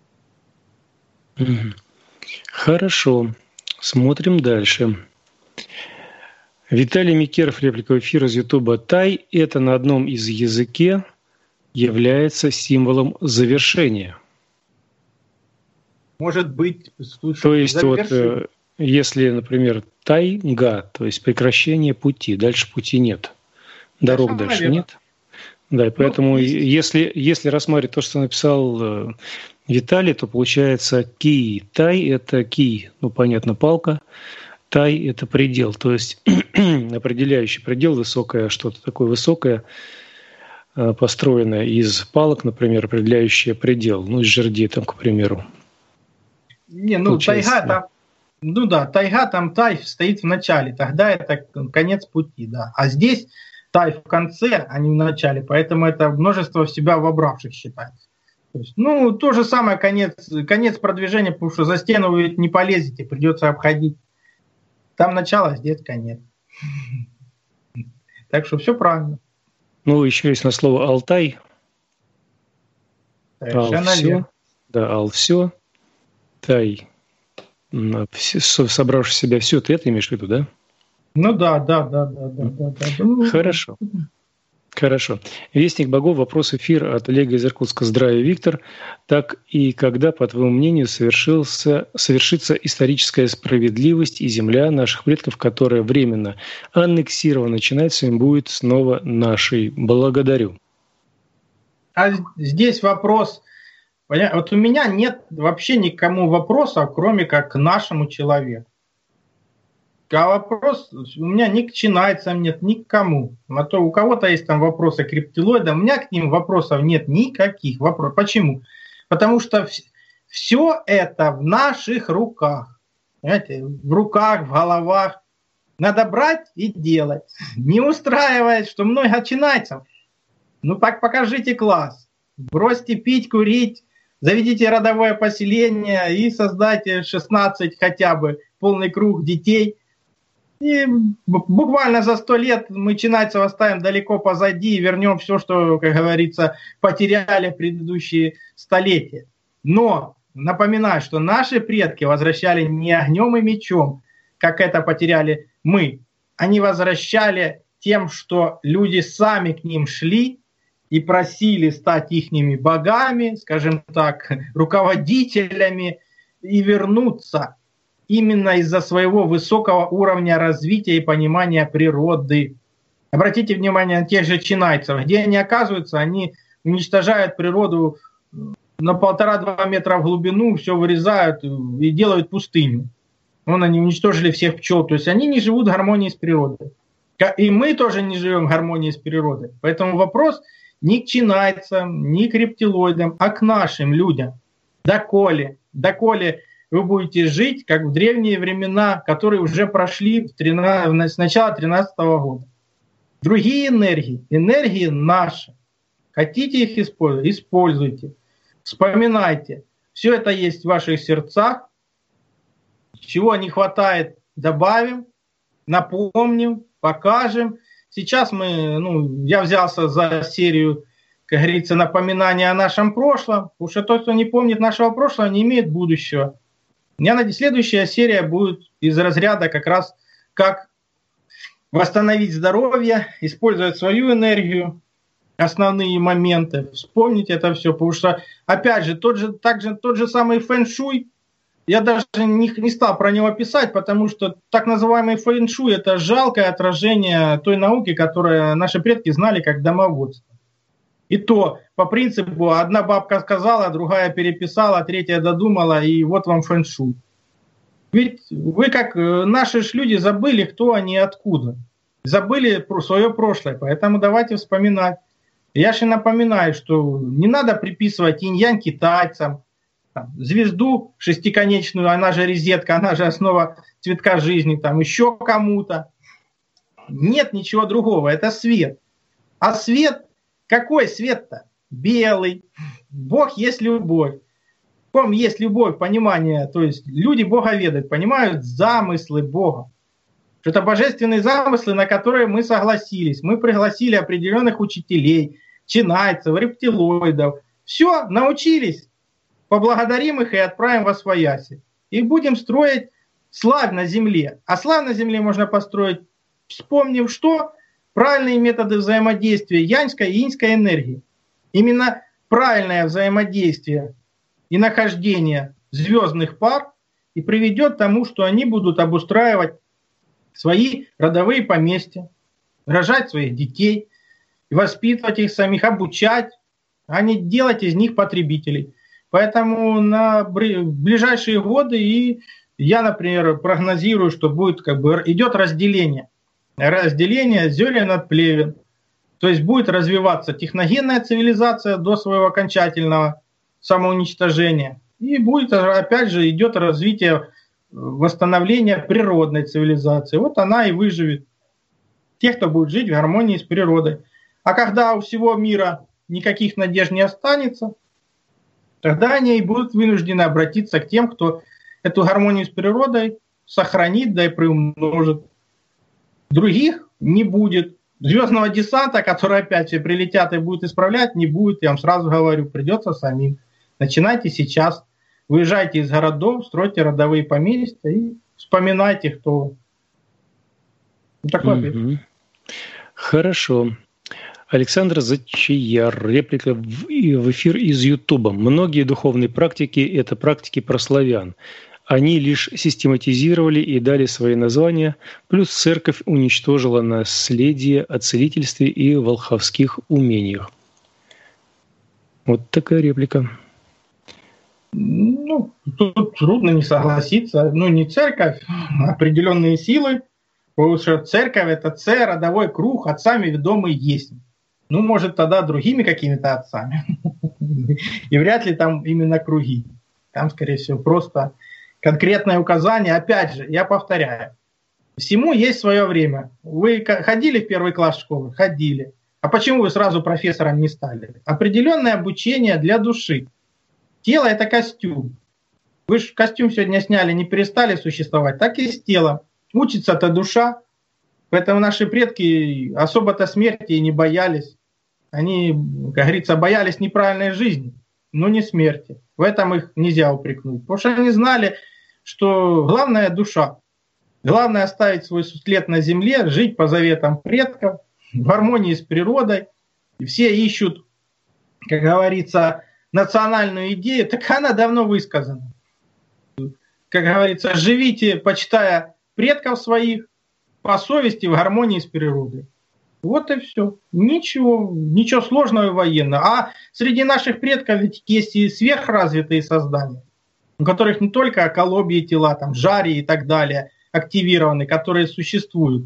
S2: Хорошо. Смотрим дальше. Виталий Микеров, реплика эфира из Ютуба. Тай – это на одном из языке является символом завершения.
S3: Может быть,
S2: то есть вот, если, например, тайга, то есть прекращение пути, дальше пути нет. Дорог дальше наверное. Нет. Да, и поэтому если рассматривать то, что написал Виталий, то получается ки. Тай – это ки, ну понятно, палка. Тай – это предел, то есть определяющий предел, высокое, что-то такое высокое, построенное из палок, например, определяющее предел, ну из жерди там, к примеру.
S3: Не, ну тайга там, ну да, тайга там тай стоит в начале, тогда это конец пути, да. А здесь тай в конце, а не в начале, поэтому это множество в себя вобравших считается. То есть, ну, то же самое конец продвижения, потому что за стену вы не полезете, придется обходить. Там начало, здесь конец. Так что все правильно.
S2: Ну, еще есть на слово Алтай.
S3: Совершенно верно.
S2: Да, ал все. Тай. Собравший в себя все, ты это имеешь в виду, да?
S3: Ну да.
S2: Хорошо. Хорошо. Вестник богов. Вопрос эфир от Олега из Иркутска. Здравия, Виктор. Так и когда, по твоему мнению, совершится историческая справедливость и земля наших предков, которая временно аннексирована, начинается и будет снова нашей? Благодарю.
S3: А здесь вопрос. Вот у меня нет вообще никому вопроса, кроме как к нашему человеку. А вопрос у меня ни к чинайцам нет, ни к кому. А то у кого-то есть там вопросы к рептилоидам, у меня к ним вопросов нет никаких. Почему? Потому что все это в наших руках. Понимаете? В руках, в головах. Надо брать и делать. Не устраивает, что много чинайцев. Ну так покажите класс. Бросьте пить, курить, заведите родовое поселение и создайте 16 хотя бы полный круг детей. И буквально за 100 лет мы чинайцев оставим далеко позади и вернем все, что, как говорится, потеряли в предыдущие столетия. Но напоминаю, что наши предки возвращали не огнем и мечом, как это потеряли мы. Они возвращали тем, что люди сами к ним шли и просили стать ихними богами, скажем так, руководителями и вернуться именно из-за своего высокого уровня развития и понимания природы. Обратите внимание на тех же чинайцев. Где они оказываются, они уничтожают природу на 1,5-2 метра в глубину, все вырезают и делают пустыню. Они уничтожили всех пчел. То есть они не живут в гармонии с природой. И мы тоже не живем в гармонии с природой. Поэтому вопрос не к чинайцам, не к рептилоидам, а к нашим людям. Доколе вы будете жить, как в древние времена, которые уже прошли с начала 13 года. Другие энергии наши. Хотите их использовать? Используйте. Вспоминайте. Все это есть в ваших сердцах. Чего не хватает, добавим, напомним, покажем. Сейчас я взялся за серию, как говорится, напоминания о нашем прошлом, потому что тот, кто не помнит нашего прошлого, не имеет будущего. Я надеюсь, следующая серия будет из разряда как раз как восстановить здоровье, использовать свою энергию, основные моменты, вспомнить это все, потому что, опять же, тот же самый фэн-шуй, я даже не стал про него писать, потому что так называемый фэн-шуй – это жалкое отражение той науки, которую наши предки знали как домоводство. И то по принципу одна бабка сказала, другая переписала, третья додумала, и вот вам фэн-шуй. Ведь вы, как наши люди, забыли, кто они и откуда. Забыли про свое прошлое, поэтому давайте вспоминать. Я же напоминаю, что не надо приписывать инь-янь китайцам, звезду шестиконечную, она же розетка, она же основа цветка жизни, еще кому-то. Нет ничего другого, это свет. А свет, какой свет-то? Белый. Бог есть любовь. В ком есть любовь, понимание, то есть люди Бога ведают, понимают замыслы Бога. Это божественные замыслы, на которые мы согласились. Мы пригласили определенных учителей, чинайцев, рептилоидов. Все, научились. Поблагодарим их и отправим во свояси. И будем строить славь на земле. А славь на земле можно построить, вспомнив, что правильные методы взаимодействия яньской и иньской энергии. Именно правильное взаимодействие и нахождение звездных пар и приведет к тому, что они будут обустраивать свои родовые поместья, рожать своих детей, воспитывать их самих, обучать, а не делать из них потребителей. Поэтому на ближайшие годы и я, например, прогнозирую, что будет идет разделение зелен от плевен. То есть будет развиваться техногенная цивилизация до своего окончательного самоуничтожения. И будет, опять же, идет развитие восстановления природной цивилизации. Вот она и выживет. Те, кто будет жить в гармонии с природой. А когда у всего мира никаких надежд не останется, тогда они и будут вынуждены обратиться к тем, кто эту гармонию с природой сохранит, да и приумножит. Других не будет. Звездного десанта, который опять все прилетят и будут исправлять, не будет. Я вам сразу говорю, придется самим. Начинайте сейчас. Выезжайте из городов, стройте родовые поместья и вспоминайте, кто вы. Такой ответ.
S2: Хорошо. Александр Зачияр. Реплика в эфир из Ютуба. Многие духовные практики – это практики прославян. Они лишь систематизировали и дали свои названия, плюс церковь уничтожила наследие о целительстве и волховских умениях. Вот такая реплика.
S3: Тут трудно не согласиться. Не церковь, а определенные силы. Потому что церковь – это родовой круг, отцами ведомый есть. Может, тогда другими какими-то отцами. И вряд ли там именно круги. Там, скорее всего, просто конкретное указание. Опять же, я повторяю. Всему есть свое время. Вы ходили в первый класс школы? Ходили. А почему вы сразу профессором не стали? Определенное обучение для души. Тело – это костюм. Вы же костюм сегодня сняли, не перестали существовать. Так и с телом. мучится-то душа. Поэтому наши предки особо-то смерти и не боялись. Они, как говорится, боялись неправильной жизни, но не смерти. В этом их нельзя упрекнуть. Потому что они знали, что главное душа. Главное оставить свой след на земле, жить по заветам предков, в гармонии с природой. И все ищут, как говорится, национальную идею, так она давно высказана. Как говорится, живите, почитая предков своих, по совести, в гармонии с природой. Вот и все. Ничего сложного и военного. А среди наших предков ведь есть и сверхразвитые создания, у которых не только колобьи тела, там, жари и так далее активированы, которые существуют.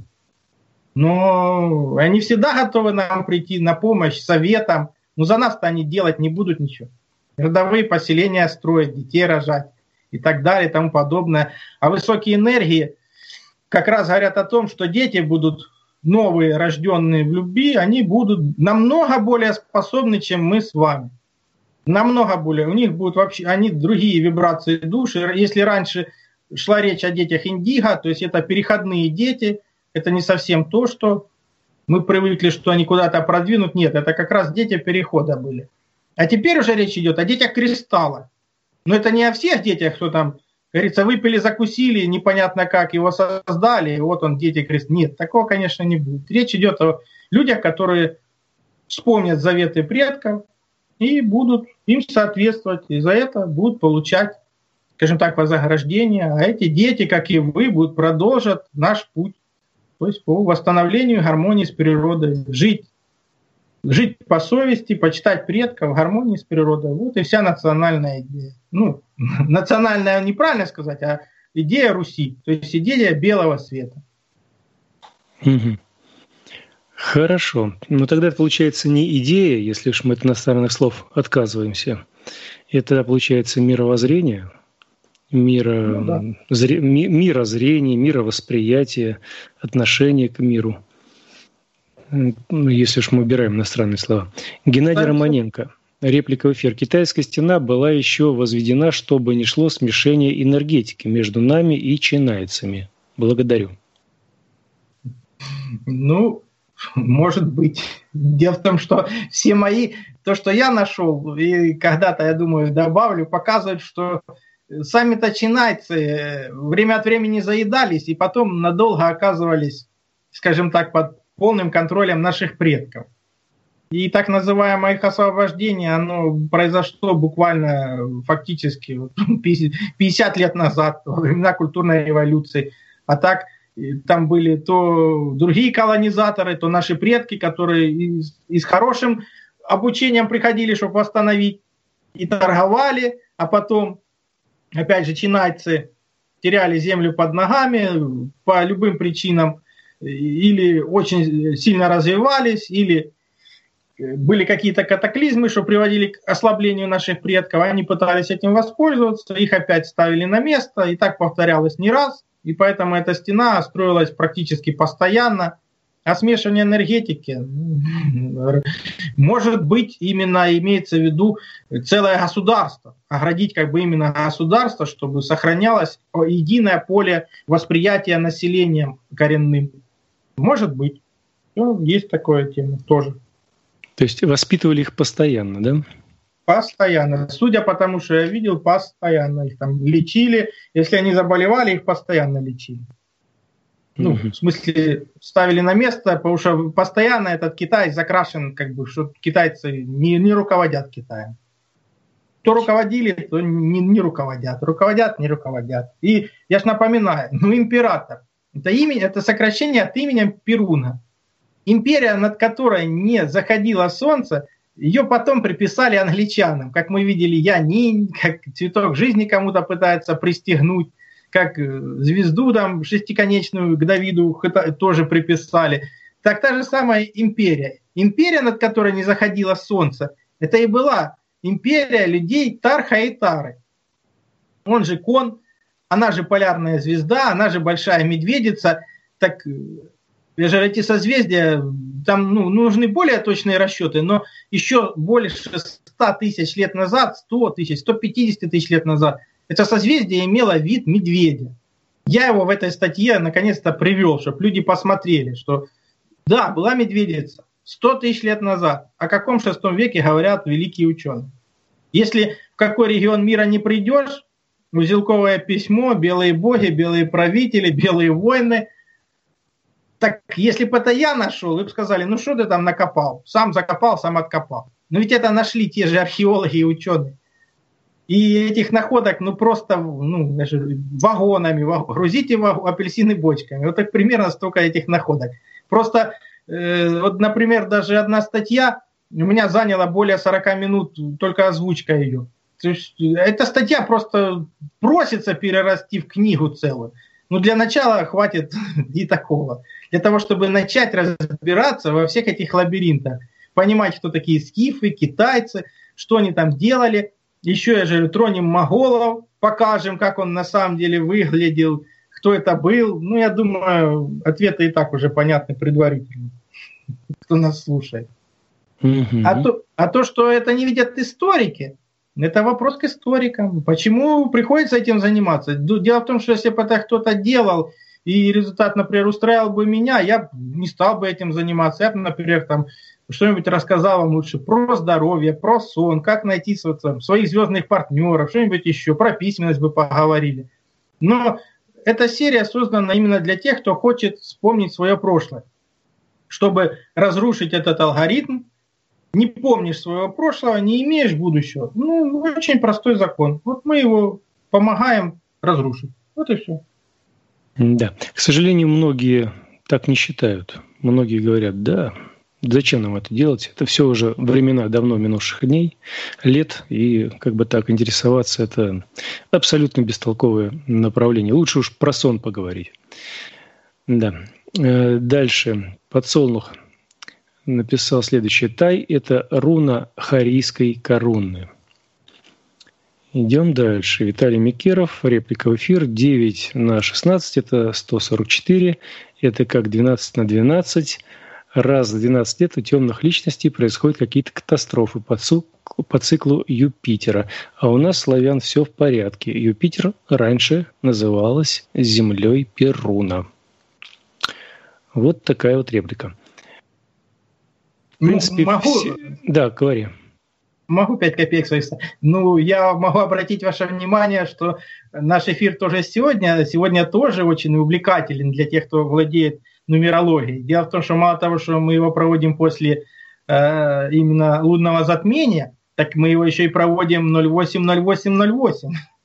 S3: Но они всегда готовы нам прийти на помощь советам. Но за нас-то они делать не будут ничего. Родовые поселения строить, детей рожать и так далее и тому подобное. А высокие энергии как раз говорят о том, что дети будут новые, рожденные в любви, они будут намного более способны, чем мы с вами. Намного более. У них будут вообще, они другие вибрации души. Если раньше шла речь о детях индиго, то есть это переходные дети, это не совсем то, что мы привыкли, что они куда-то продвинут. Нет, это как раз дети перехода были. А теперь уже речь идет о детях кристалла. Но это не о всех детях, кто там, говорится, выпили, закусили, непонятно как его создали, и вот он, дети кристалла. Нет, такого, конечно, не будет. Речь идет о людях, которые вспомнят заветы предков и будут им соответствовать, и за это будут получать, скажем так, вознаграждение. А эти дети, как и вы, будут продолжать наш путь, то есть по восстановлению гармонии с природой, жить по совести, почитать предков в гармонии с природой. Вот и вся национальная идея. Ну, национальная неправильно сказать, а идея Руси, то есть идея белого света.
S2: Хорошо. Но тогда это получается не идея, если уж мы от иностранных слов отказываемся. Это получается мировоззрение, мирозрение, мировосприятие, отношение к миру. Ну, если уж мы убираем иностранные слова. Геннадий Романенко. Реплика в эфир. Китайская стена была еще возведена, чтобы не шло смешение энергетики между нами и чинайцами. Благодарю.
S3: Ну, может быть. Дело в том, что все мои, то, что я нашел, и когда-то, я думаю, добавлю, показывают, что сами-то чинайцы время от времени заедались и потом надолго оказывались, скажем так, под полным контролем наших предков. И так называемое их освобождение, оно произошло буквально фактически 50 лет назад, во времена культурной революции. А так там были то другие колонизаторы, то наши предки, которые и с хорошим обучением приходили, чтобы восстановить, и торговали, а потом, опять же, чинайцы теряли землю под ногами по любым причинам, или очень сильно развивались, или были какие-то катаклизмы, что приводили к ослаблению наших предков. Они пытались этим воспользоваться, их опять ставили на место, и так повторялось не раз. И поэтому эта стена строилась практически постоянно. А смешивание энергетики, может быть, именно имеется в виду целое государство. Оградить как бы именно государство, чтобы сохранялось единое поле восприятия населением коренным. Может быть. Ну, есть такая тема тоже.
S2: То есть воспитывали их постоянно, да?
S3: Постоянно. Судя по тому, что я видел, постоянно их там лечили. Если они заболевали, их постоянно лечили. Ну, в смысле, ставили на место, потому что постоянно этот Китай закрашен, как бы, что китайцы не руководят Китаем. То руководили, то не руководят. Руководят, не руководят. И я ж напоминаю, император. Это сокращение от имени Перуна. Империя, над которой не заходило солнце, ее потом приписали англичанам. Как мы видели, Янинь, как цветок жизни кому-то пытается пристегнуть, как звезду там шестиконечную к Давиду тоже приписали. Так та же самая империя. Империя, над которой не заходило солнце, это и была империя людей Тарха и Тары. Он же Кон, она же полярная звезда, она же большая медведица. Так эти созвездия, там нужны более точные расчеты, но еще больше 100 тысяч лет назад, 100 тысяч, 150 тысяч лет назад, это созвездие имело вид медведя. Я его в этой статье наконец-то привел, чтобы люди посмотрели, что да, была медведица 100 тысяч лет назад. О каком VI веке говорят великие ученые? Если в какой регион мира не придешь, узелковое письмо, белые боги, белые правители, белые войны. Так если бы это я нашел, вы бы сказали, ну что ты там накопал? Сам закопал, сам откопал. Но ведь это нашли те же археологи и ученые. И этих находок, просто вагонами, грузите апельсины бочками. Вот так примерно столько этих находок. Просто, вот, например, даже одна статья у меня заняла более 40 минут, только озвучка ее. То есть эта статья просто просится перерасти в книгу целую. Но для начала хватит и такого. Для того, чтобы начать разбираться во всех этих лабиринтах. Понимать, кто такие скифы, китайцы, что они там делали. Еще я же тронем моголов, покажем, как он на самом деле выглядел, кто это был. Я думаю, ответы и так уже понятны предварительно, кто нас слушает. А то, что это не видят историки, это вопрос к историкам. Почему приходится этим заниматься? Дело в том, что если бы это кто-то делал, и результат, например, устраивал бы меня, я не стал бы этим заниматься. Я бы, например, что-нибудь рассказал вам лучше про здоровье, про сон, как найти своих звездных партнеров, что-нибудь еще, про письменность бы поговорили. Но эта серия создана именно для тех, кто хочет вспомнить свое прошлое. Чтобы разрушить этот алгоритм, не помнишь своего прошлого, не имеешь будущего. Очень простой закон. Вот мы его помогаем разрушить. Вот и все.
S2: Да. К сожалению, многие так не считают. Многие говорят, да, зачем нам это делать? Это все уже времена давно минувших дней, лет, и так интересоваться – это абсолютно бестолковое направление. Лучше уж про сон поговорить. Да. Дальше. Подсолнух написал следующее. Тай – это руна харийской коруны. Идем дальше. Виталий Микеров, реплика в эфир. 9 на 16 – это 144. Это как 12 на 12. Раз в 12 лет у темных личностей происходят какие-то катастрофы по циклу Юпитера. А у нас, славян, все в порядке. Юпитер раньше называлась землей Перуна. Вот такая вот реплика. В принципе, Да, говори.
S3: Могу 5 копеек своих. Я могу обратить ваше внимание, что наш эфир тоже сегодня тоже очень увлекателен для тех, кто владеет нумерологией. Дело в том, что мало того, что мы его проводим после именно лунного затмения, так мы его еще и проводим 08-08-08,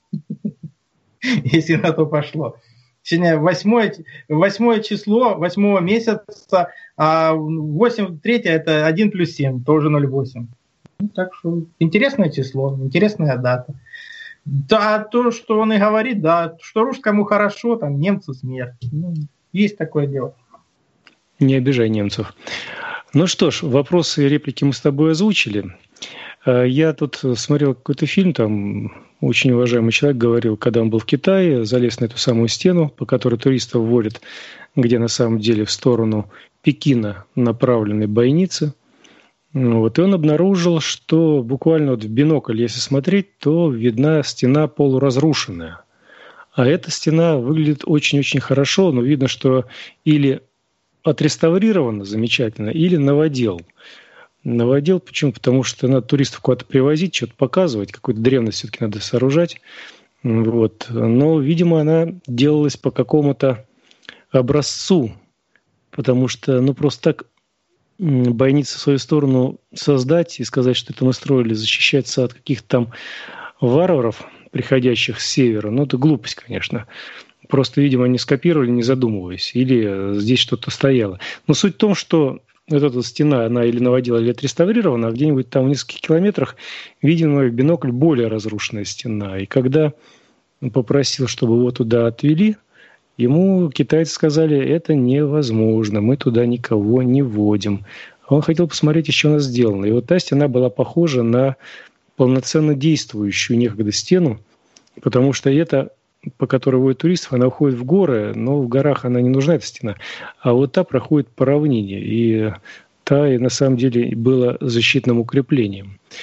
S3: если на то пошло. Сегодня 8 число 8 месяца, а 8-3 это 1 плюс 7, тоже 0,8. Так что интересное число, интересная дата. Да, то, что он и говорит, да, что русскому хорошо, там немцу смерть. Есть такое дело.
S2: Не обижай немцев. Ну что ж, вопросы и реплики мы с тобой озвучили. Я тут смотрел какой-то фильм, там очень уважаемый человек говорил, когда он был в Китае, залез на эту самую стену, по которой туристов вводят, где на самом деле в сторону Пекина направлены бойницы. И он обнаружил, что буквально в бинокль, если смотреть, то видна стена полуразрушенная. А эта стена выглядит очень-очень хорошо, но видно, что или отреставрирована замечательно, или новодел. Новодел почему? Потому что надо туристов куда-то привозить, что-то показывать, какую-то древность все-таки надо сооружать. Но, видимо, она делалась по какому-то образцу, потому что просто так бойницы в свою сторону создать и сказать, что это мы строили, защищаться от каких-то там варваров, приходящих с севера, это глупость, конечно. Просто, видимо, они скопировали, не задумываясь, или здесь что-то стояло. Но суть в том, что вот эта стена, она или новодела, или отреставрирована, а где-нибудь там в нескольких километрах, видимо, в бинокль более разрушенная стена. И когда он попросил, чтобы его туда отвели, ему китайцы сказали, это невозможно, мы туда никого не вводим. Он хотел посмотреть, из чего она сделана. И вот та стена была похожа на полноценно действующую некогда стену, потому что эта, по которой водят туристов, она уходит в горы, но в горах она не нужна, эта стена. А вот та проходит по равнине, и та, на самом деле, была защитным укреплением.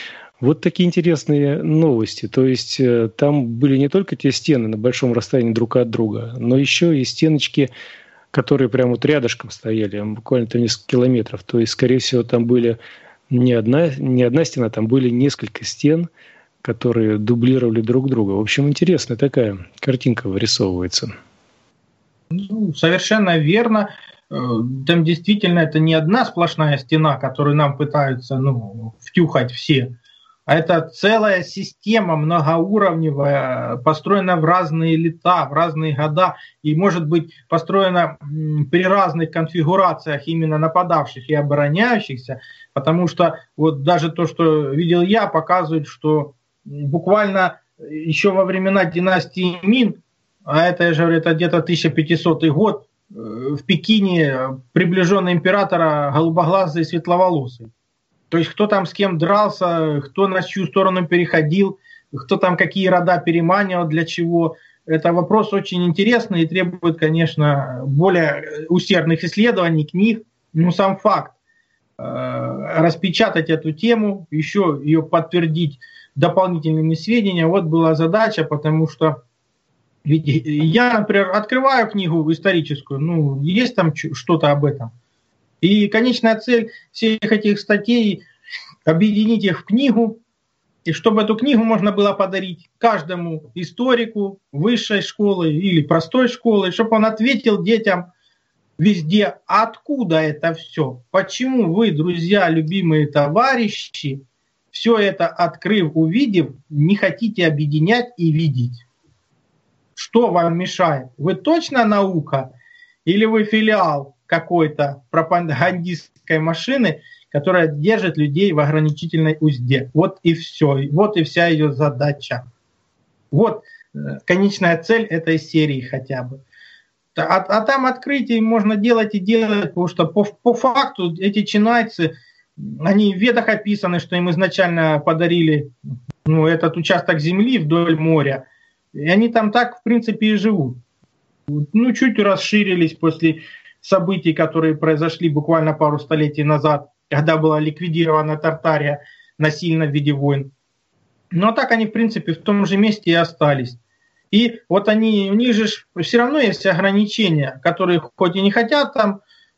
S2: Вот такие интересные новости. То есть там были не только те стены на большом расстоянии друг от друга, но еще и стеночки, которые прямо вот рядышком стояли, буквально там несколько километров. То есть, скорее всего, там были не одна стена, там были несколько стен, которые дублировали друг друга. В общем, интересная такая картинка вырисовывается.
S3: Ну, совершенно верно. Там действительно это не одна сплошная стена, которую нам пытаются втюхать все, а это целая система многоуровневая, построена в разные лета, в разные года, и может быть построена при разных конфигурациях именно нападавших и обороняющихся, потому что вот даже то, что видел я, показывает, что буквально еще во времена династии Мин, а это, я же говорю, это где-то 1500 год, в Пекине приближенный императора голубоглазый и светловолосый. То есть кто там с кем дрался, кто на чью сторону переходил, кто там какие рода переманивал, для чего. Это вопрос очень интересный и требует, конечно, более усердных исследований, книг. Но сам факт распечатать эту тему, еще ее подтвердить дополнительными сведениями, вот была задача, потому что ведь я, например, открываю книгу историческую, есть там что-то об этом. И конечная цель всех этих статей – объединить их в книгу, и чтобы эту книгу можно было подарить каждому историку высшей школы или простой школы, чтобы он ответил детям везде, откуда это все, почему вы, друзья, любимые товарищи, все это открыв, увидев, не хотите объединять и видеть. Что вам мешает? Вы точно наука или вы филиал какой-то пропагандистской машины, которая держит людей в ограничительной узде? Вот и все. Вот и вся ее задача. Вот конечная цель этой серии хотя бы. А там открытий можно делать и делать, потому что по факту эти чинайцы, они в ведах описаны, что им изначально подарили этот участок земли вдоль моря. И они там так, в принципе, и живут. Чуть расширились после событий, которые произошли буквально пару столетий назад, когда была ликвидирована Тартария насильно в виде войн. Но так они, в принципе, в том же месте и остались. И вот у них же все равно есть ограничения, которые хоть и не хотят там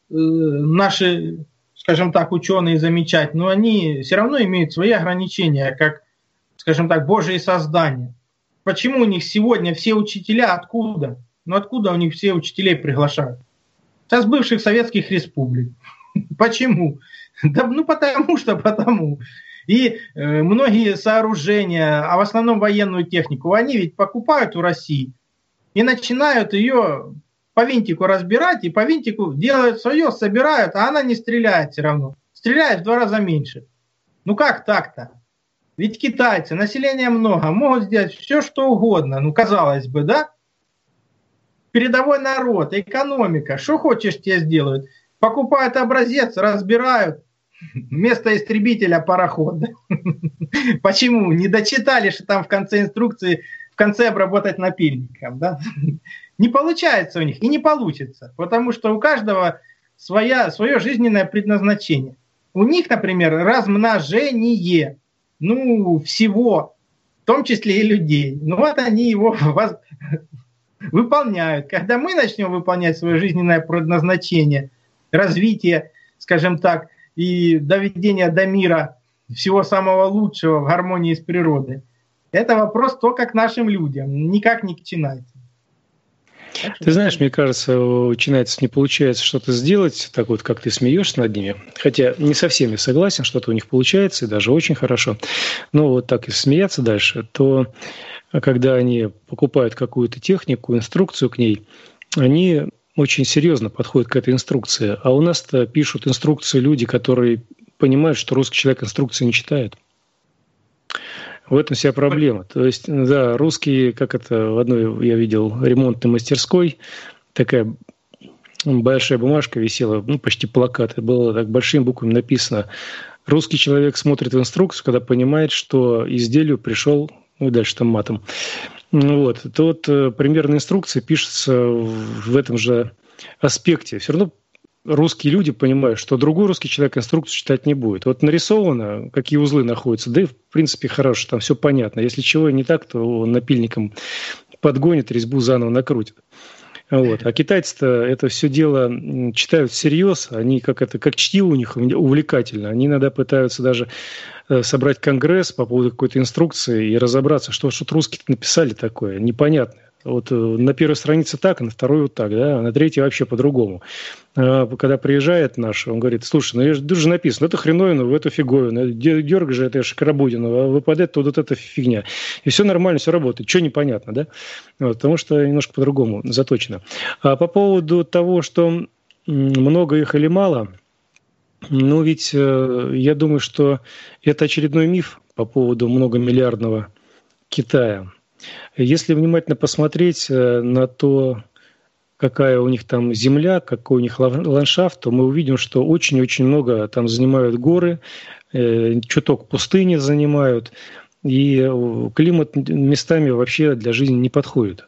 S3: наши, скажем так, ученые замечать, но они все равно имеют свои ограничения, как, скажем так, Божьи создания. Почему у них сегодня все учителя откуда? Откуда у них все учителей приглашают? С бывших советских республик. Почему? Да, потому. И многие сооружения, а в основном военную технику, они ведь покупают у России и начинают ее по винтику разбирать, и по винтику делают свое, собирают, а она не стреляет все равно. Стреляет в 2 раза меньше. Как так-то? Ведь китайцы, населения много, могут сделать все, что угодно. Казалось бы, да? Передовой народ, экономика, что хочешь тебе сделают. Покупают образец, разбирают, вместо истребителя пароход. Почему? Не дочитали, что там в конце инструкции, в конце обработать напильником. Да? Не получается у них и не получится, потому что у каждого свое жизненное предназначение. У них, например, размножение. Всего, в том числе и людей. Вот они его выполняют. Когда мы начнем выполнять свое жизненное предназначение, развитие, скажем так, и доведение до мира всего самого лучшего в гармонии с природой, это вопрос только к нашим людям, никак не к чинайцам.
S2: Ты знаешь, мне кажется, у чинайцев не получается что-то сделать, так вот, как ты смеешься над ними. Хотя не совсем я согласен, что-то у них получается, и даже очень хорошо. Но вот так, если смеяться дальше, то когда они покупают какую-то технику, инструкцию к ней, они очень серьезно подходят к этой инструкции. А у нас-то пишут инструкции люди, которые понимают, что русский человек инструкции не читает. В этом вся проблема. То есть, да, русские, в одной я видел ремонтной мастерской, такая большая бумажка висела, почти плакат, и было так большими буквами написано: русский человек смотрит в инструкцию, когда понимает, что изделию пришел, дальше там матом. Примерно инструкция пишется в этом же аспекте. Все равно русские люди понимают, что другой русский человек инструкцию читать не будет. Вот нарисовано, какие узлы находятся, да и в принципе хорошо, там все понятно. Если чего не так, то напильником подгонит, резьбу заново накрутит. Вот. А китайцы-то это все дело читают всерьез, они как чтиво у них увлекательно. Они иногда пытаются даже собрать конгресс по поводу какой-то инструкции и разобраться, что русские написали такое непонятное. Вот на первой странице так, а на второй вот так, да, а на третьей вообще по-другому. Когда приезжает наш, он говорит: слушай, тут же написано, это хреновина, в эту фиговину, дергай же, это шкарабудина, а выпадает тут вот эта фигня. И все нормально, все работает. Что непонятно, да? Вот, потому что немножко по-другому заточено. А по поводу того, что много их или мало, ну ведь я думаю, что это очередной миф по поводу многомиллиардного Китая. Если внимательно посмотреть на то, какая у них там земля, какой у них ландшафт, то мы увидим, что очень-очень много там занимают горы, чуток пустыни занимают, и климат местами вообще для жизни не подходит.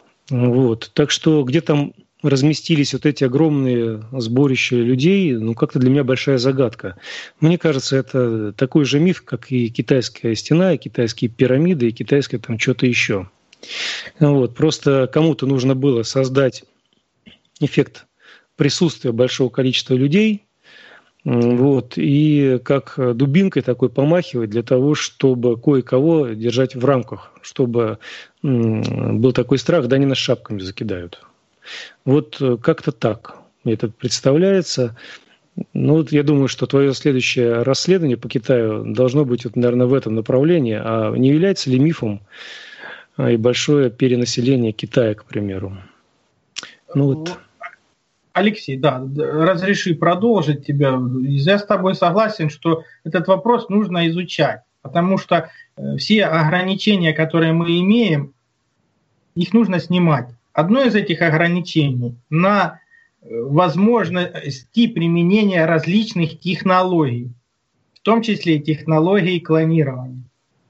S2: Вот. Так что где там разместились вот эти огромные сборища людей, ну, как-то для меня большая загадка. Мне кажется, это такой же миф, как и китайская стена, и китайские пирамиды, и китайское там что-то еще. Вот. Просто кому-то нужно было создать эффект присутствия большого количества людей, вот, и как дубинкой такой помахивать для того, чтобы кое-кого держать в рамках, чтобы был такой страх, да они нас шапками закидают. Вот как-то так мне это представляется. Ну, вот я думаю, что твое следующее расследование по Китаю должно быть, вот, наверное, в этом направлении. А не является ли мифом и большое перенаселение Китая, к примеру? Ну, вот.
S3: Алексей, да, разреши продолжить тебя. Я с тобой согласен, что этот вопрос нужно изучать, потому что все ограничения, которые мы имеем, их нужно снимать. Одно из этих ограничений на возможности применения различных технологий, в том числе и технологий клонирования.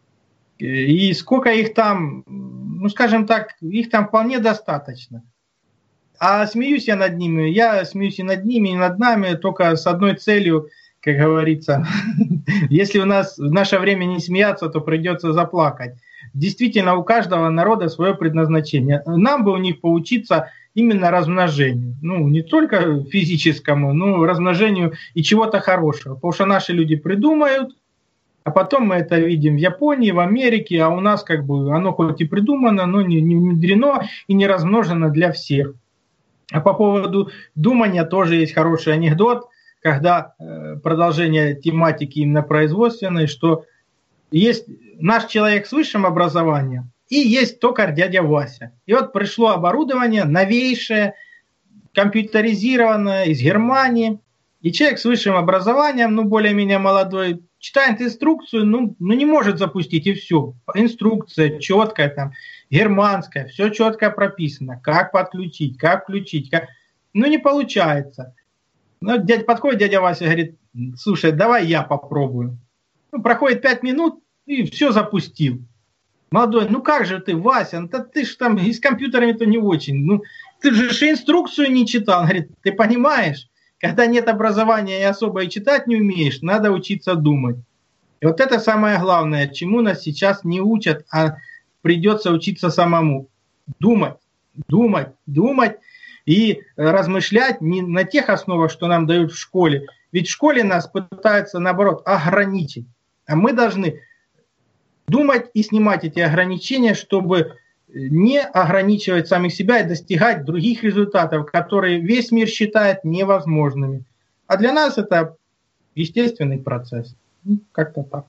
S3: И сколько их там, ну скажем так, их там вполне достаточно. А смеюсь я над ними, я смеюсь и над ними, и над нами, только с одной целью, как говорится, если у нас в наше время не смеяться, то придется заплакать. Действительно, у каждого народа свое предназначение. Нам бы у них поучиться именно размножению. Ну, не только физическому, но размножению и чего-то хорошего. Потому что наши люди придумают, а потом мы это видим в Японии, в Америке, а у нас как бы оно хоть и придумано, но не внедрено и не размножено для всех. А по поводу думания тоже есть хороший анекдот, когда продолжение тематики именно производственной, что есть наш человек с высшим образованием и есть токарь дядя Вася. И вот пришло оборудование новейшее, компьютеризированное из Германии. И человек с высшим образованием, ну более-менее молодой, читает инструкцию, ну не может запустить и все. Инструкция четкая, там, германская, все четко прописано. Как подключить, как включить. Ну не получается. Ну, подходит дядя Вася и говорит: слушай, давай я попробую. Ну, проходит 5 минут, и все запустил. Молодой: ну как же ты, Вася, ну, ты же там и с компьютерами-то не очень. Ну, ты же инструкцию не читал. Он говорит: ты понимаешь, когда нет образования и особо и читать не умеешь, надо учиться думать. И вот это самое главное, чему нас сейчас не учат, а придется учиться самому. Думать, думать, думать и размышлять не на тех основах, что нам дают в школе. Ведь в школе нас пытаются, наоборот, ограничить. А мы должны думать и снимать эти ограничения, чтобы не ограничивать самих себя и достигать других результатов, которые весь мир считает невозможными. А для нас это естественный процесс. Как-то так.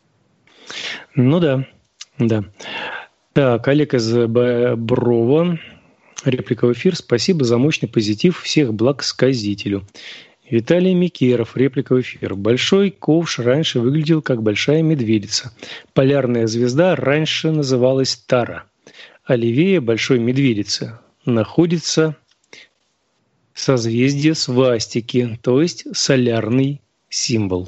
S2: Ну да, да. Так, Олег из Боброва. Реплика в эфир. Спасибо за мощный позитив. Всех благ сказителю. Виталий Микеров. Реплика в эфир. Большой ковш раньше выглядел как большая медведица. Полярная звезда раньше называлась Тара. А левее большой медведицы находится созвездие свастики, то есть солярный символ.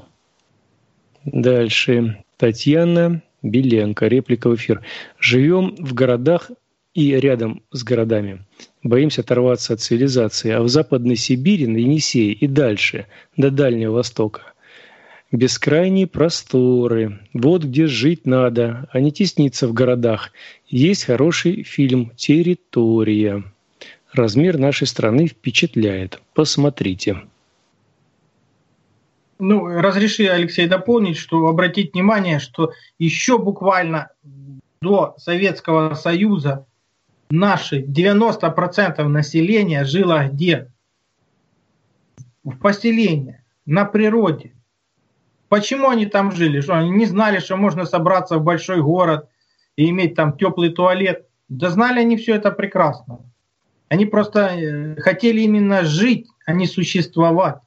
S2: Дальше. Татьяна Беленко. Реплика в эфир. Живем в городах и рядом с городами. Боимся оторваться от цивилизации, а в Западной Сибири, на Енисее и дальше, до Дальнего Востока. Бескрайние просторы. Вот где жить надо, а не тесниться в городах. Есть хороший фильм «Территория». Размер нашей страны впечатляет. Посмотрите.
S3: Ну, разреши, Алексей, дополнить, что обратить внимание, что еще буквально до Советского Союза наши 90% населения жило где? В поселениях, на природе. Почему они там жили? Что они не знали, что можно собраться в большой город и иметь там теплый туалет? Да знали они все это прекрасно. Они просто хотели именно жить, а не существовать.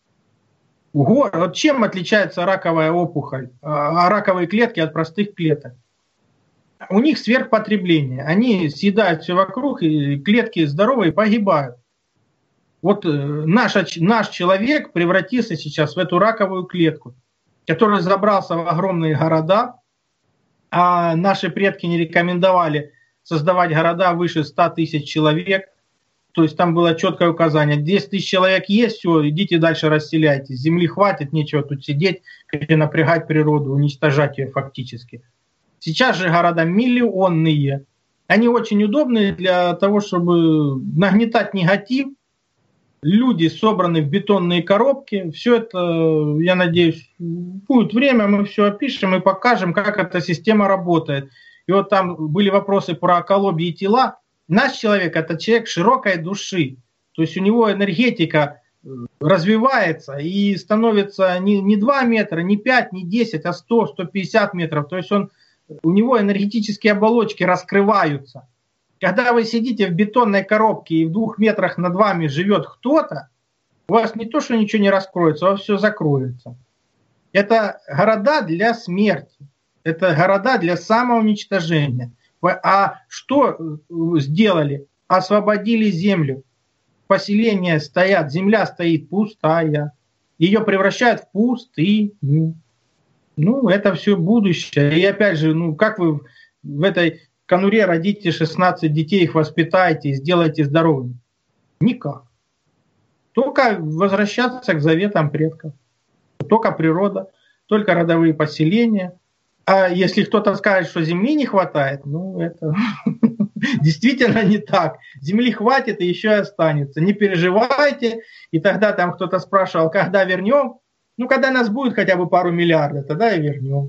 S3: Вот чем отличается раковая опухоль, раковые клетки от простых клеток? У них сверхпотребление. Они съедают все вокруг, и клетки здоровые погибают. Вот наш человек превратился сейчас в эту раковую клетку, который забрался в огромные города, а наши предки не рекомендовали создавать города выше 100 тысяч человек. То есть там было четкое указание: 10 тысяч человек есть, все, идите дальше расселяйтесь. Земли хватит, нечего тут сидеть, напрягать природу, уничтожать ее фактически. Сейчас же города миллионные. Они очень удобны для того, чтобы нагнетать негатив. Люди собраны в бетонные коробки. Все это, я надеюсь, будет время, мы все опишем и покажем, как эта система работает. И вот там были вопросы про околобье и тела. Наш человек – это человек широкой души. То есть у него энергетика развивается и становится не 2 метра, не 5, не 10, а 100, 150 метров. То есть у него энергетические оболочки раскрываются. Когда вы сидите в бетонной коробке и в 2 метрах над вами живет кто-то, у вас не то, что ничего не раскроется, у вас все закроется. Это города для смерти. Это города для самоуничтожения. А что сделали? Освободили землю. Поселения стоят, земля стоит пустая. Ее превращают в пустыню. Ну, это все будущее. И опять же, как вы в этой конуре родите 16 детей, их воспитаете и сделаете здоровыми? Никак. Только возвращаться к заветам предков. Только природа, только родовые поселения. А если кто-то скажет, что земли не хватает, это действительно не так. Земли хватит и еще и останется. Не переживайте. И тогда там кто-то спрашивал, когда вернем? Когда нас будет хотя бы пару миллиардов, тогда и вернем.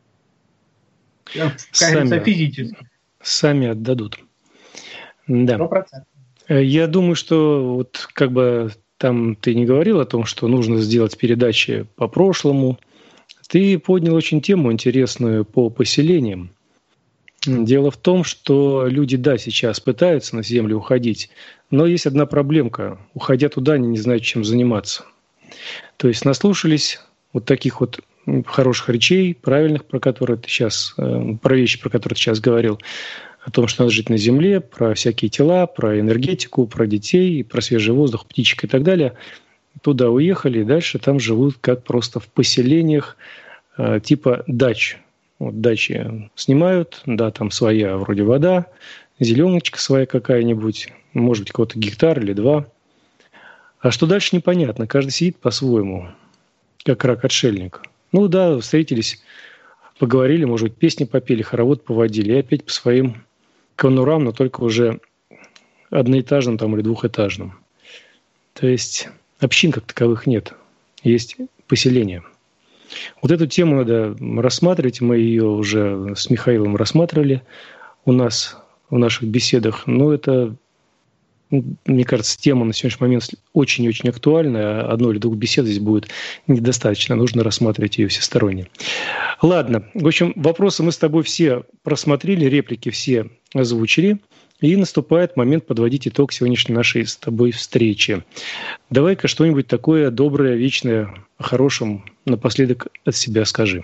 S3: Кажется, физически.
S2: Сами отдадут. Да.
S3: 100%.
S2: Я думаю, что там ты не говорил о том, что нужно сделать передачи по прошлому. Ты поднял очень тему интересную по поселениям. Дело в том, что люди, сейчас пытаются на землю уходить, но есть одна проблемка. Уходя туда, они не знают, чем заниматься. То есть наслушались вот таких вот хороших речей, правильных, про вещи, про которые ты сейчас говорил, о том, что надо жить на земле, про всякие тела, про энергетику, про детей, про свежий воздух, птичек и так далее. Туда уехали, и дальше там живут как просто в поселениях типа дач. Вот дачи снимают, там своя вроде вода, зеленочка своя какая-нибудь, может быть, какой-то гектар или 2. А что дальше, непонятно. Каждый сидит по-своему, как рак-отшельник. Встретились, поговорили, может быть, песни попели, хоровод поводили, и опять по своим конурам, но только уже одноэтажным или 2-этажным. То есть общин как таковых нет, есть поселения. Вот эту тему надо рассматривать, мы ее уже с Михаилом рассматривали у нас в наших беседах, но это, мне кажется, тема на сегодняшний момент очень-очень актуальная, 1 или 2 бесед здесь будет недостаточно, нужно рассматривать ее всесторонне. Ладно, в общем, вопросы мы с тобой все просмотрели, реплики все озвучили. И наступает момент подводить итог сегодняшней нашей с тобой встречи. Давай-ка что-нибудь такое доброе, вечное, о хорошем напоследок от себя скажи.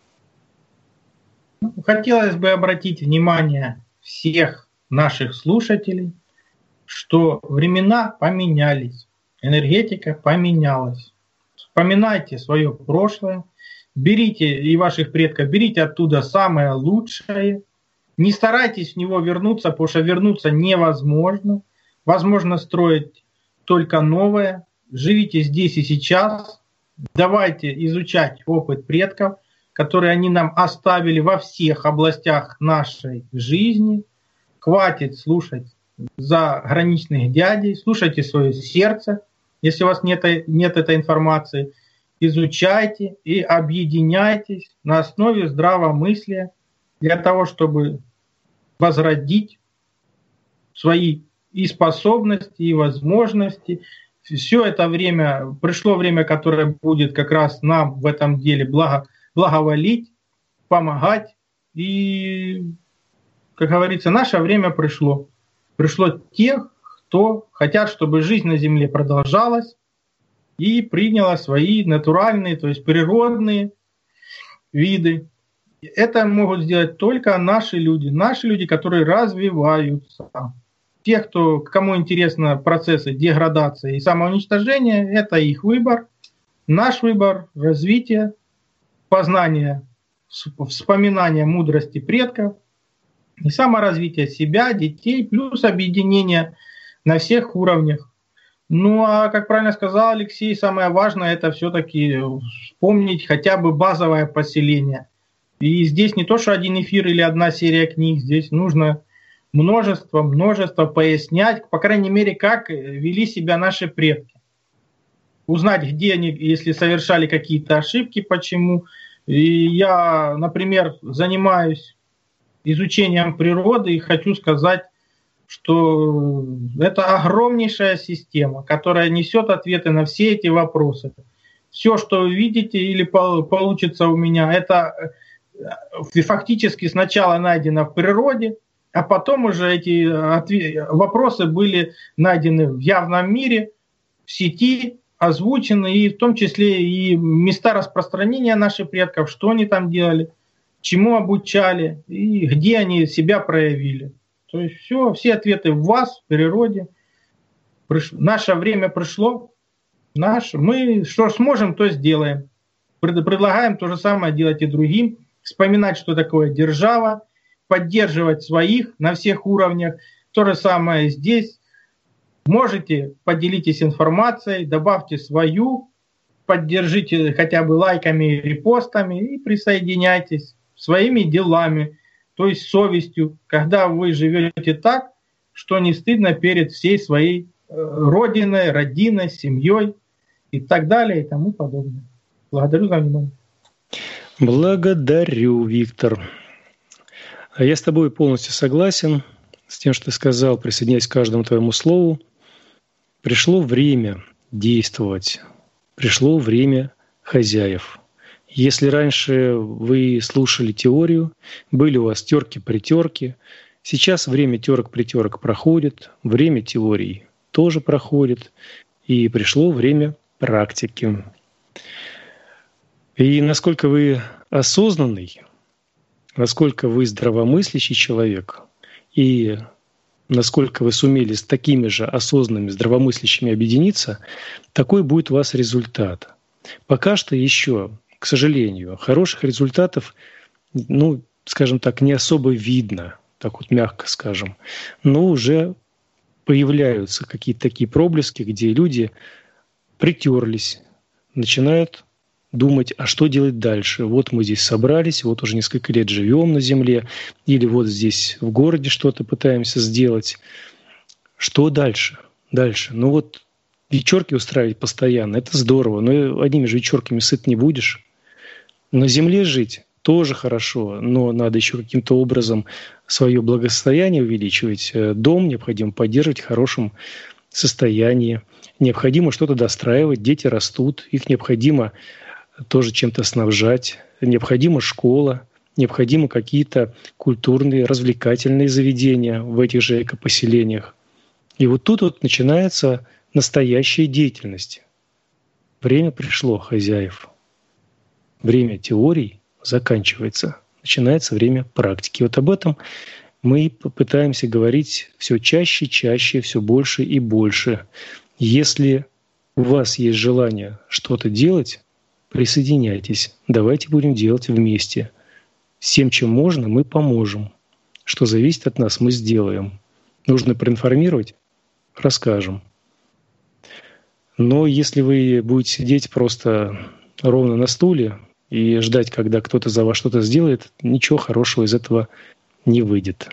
S3: Хотелось бы обратить внимание всех наших слушателей, что времена поменялись, энергетика поменялась. Вспоминайте свое прошлое, берите и ваших предков, берите оттуда самое лучшее Не старайтесь в него вернуться, потому что вернуться невозможно. Возможно строить только новое. Живите здесь и сейчас. Давайте изучать опыт предков, который они нам оставили во всех областях нашей жизни. Хватит слушать заграничных дядей, слушайте свое сердце. Если у вас нет этой информации, изучайте и объединяйтесь на основе здравомыслия для того, чтобы возродить свои и способности, и возможности. Все это время, пришло время, которое будет как раз нам в этом деле благоволить, помогать. И, как говорится, наше время пришло. Пришло тех, кто хотят, чтобы жизнь на Земле продолжалась и приняла свои натуральные, то есть природные виды. Это могут сделать только наши люди, которые развиваются. Те, кому интересны процессы деградации и самоуничтожения, это их выбор. Наш выбор – развитие, познание, вспоминание мудрости предков и саморазвитие себя, детей, плюс объединение на всех уровнях. Ну а, как правильно сказал Алексей, самое важное – это все-таки вспомнить хотя бы базовое поселение. И здесь не то, что один эфир или одна серия книг, здесь нужно множество пояснять, по крайней мере, как вели себя наши предки. Узнать, где они, если совершали какие-то ошибки, почему. И я, например, занимаюсь изучением природы и хочу сказать, что это огромнейшая система, которая несет ответы на все эти вопросы. Все, что вы видите или получится у меня, это фактически сначала найдено в природе, а потом уже эти вопросы были найдены в явном мире, в сети, озвучены, и в том числе и места распространения наших предков, что они там делали, чему обучали и где они себя проявили. То есть все ответы в вас, в природе. Наше время пришло. Мы что сможем, то сделаем. Предлагаем то же самое делать и другим. Вспоминать, что такое держава, поддерживать своих на всех уровнях. То же самое здесь. Можете, поделитесь информацией, добавьте свою, поддержите хотя бы лайками, репостами и присоединяйтесь своими делами, то есть совестью, когда вы живете так, что не стыдно перед всей своей родиной, родиной, семьей и так далее и тому подобное. Благодарю за внимание.
S2: Благодарю, Виктор. Я с тобой полностью согласен с тем, что ты сказал, присоединяюсь к каждому твоему слову. Пришло время действовать, пришло время хозяев. Если раньше вы слушали теорию, были у вас терки-притерки, сейчас время терок-притерок проходит, время теорий тоже проходит, и пришло время практики. И насколько вы осознанный, насколько вы здравомыслящий человек, и насколько вы сумели с такими же осознанными, здравомыслящими объединиться, такой будет у вас результат. Пока что еще, к сожалению, хороших результатов, скажем так, не особо видно, так вот мягко скажем, но уже появляются какие-то такие проблески, где люди притерлись, начинают думать, а что делать дальше? Вот мы здесь собрались, вот уже несколько лет живем на Земле, или вот здесь в городе что-то пытаемся сделать. Что дальше? Вечерки устраивать постоянно, это здорово, но одними же вечерками сыт не будешь. На Земле жить тоже хорошо, но надо еще каким-то образом свое благосостояние увеличивать. Дом необходимо поддерживать в хорошем состоянии. Необходимо что-то достраивать, дети растут, их необходимо тоже чем-то снабжать. Необходима школа, необходимы какие-то культурные, развлекательные заведения в этих же экопоселениях. И вот тут вот начинается настоящая деятельность. Время пришло хозяев. Время теорий заканчивается. Начинается время практики. Вот об этом мы пытаемся говорить все чаще, все больше и больше. Если у вас есть желание что-то делать, присоединяйтесь. Давайте будем делать вместе. Всем, чем можно, мы поможем. что зависит от нас, мы сделаем. Нужно проинформировать — расскажем. Но если вы будете сидеть просто ровно на стуле и ждать, когда кто-то за вас что-то сделает, ничего хорошего из этого не выйдет.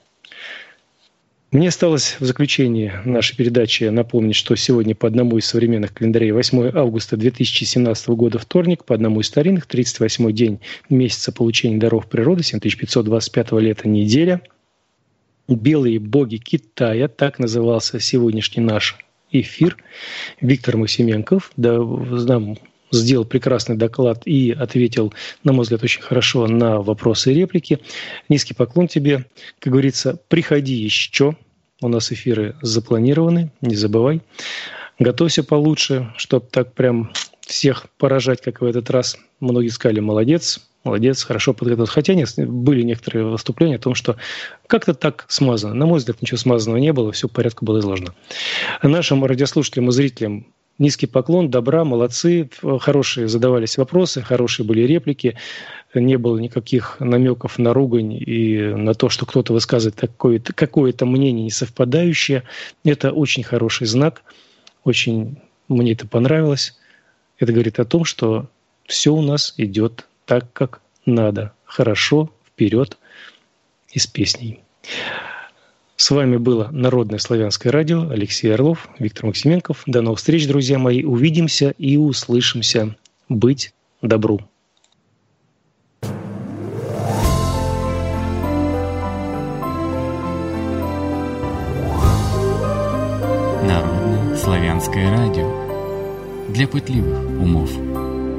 S2: Мне осталось в заключении нашей передачи напомнить, что сегодня по одному из современных календарей 8 августа 2017 года вторник, по одному из старинных 38-й день месяца получения даров природы, 7525 лета неделя. Белые боги Китая, так назывался сегодняшний наш эфир. Виктор Максименков нам сделал прекрасный доклад и ответил, на мой взгляд, очень хорошо на вопросы и реплики. Низкий поклон тебе. Как говорится, приходи еще. У нас эфиры запланированы, не забывай. Готовься получше, чтобы так прям всех поражать, как в этот раз. Многие сказали: молодец, хорошо подготовился. Хотя нет, были некоторые выступления о том, что как-то так смазано. На мой взгляд, ничего смазанного не было, все в порядке было изложено. Нашим радиослушателям и зрителям низкий поклон, добра, молодцы, хорошие задавались вопросы, хорошие были реплики, не было никаких намеков на ругань и на то, что кто-то высказывает какое-то мнение несовпадающее. Это очень хороший знак, очень мне это понравилось. Это говорит о том, что все у нас идет так, как надо, хорошо, вперед и с песней. С вами было Народное славянское радио. Алексей Орлов, Виктор Максименков. До новых встреч, друзья мои. Увидимся и услышимся. Быть добру.
S1: Народное славянское радио. Для пытливых умов.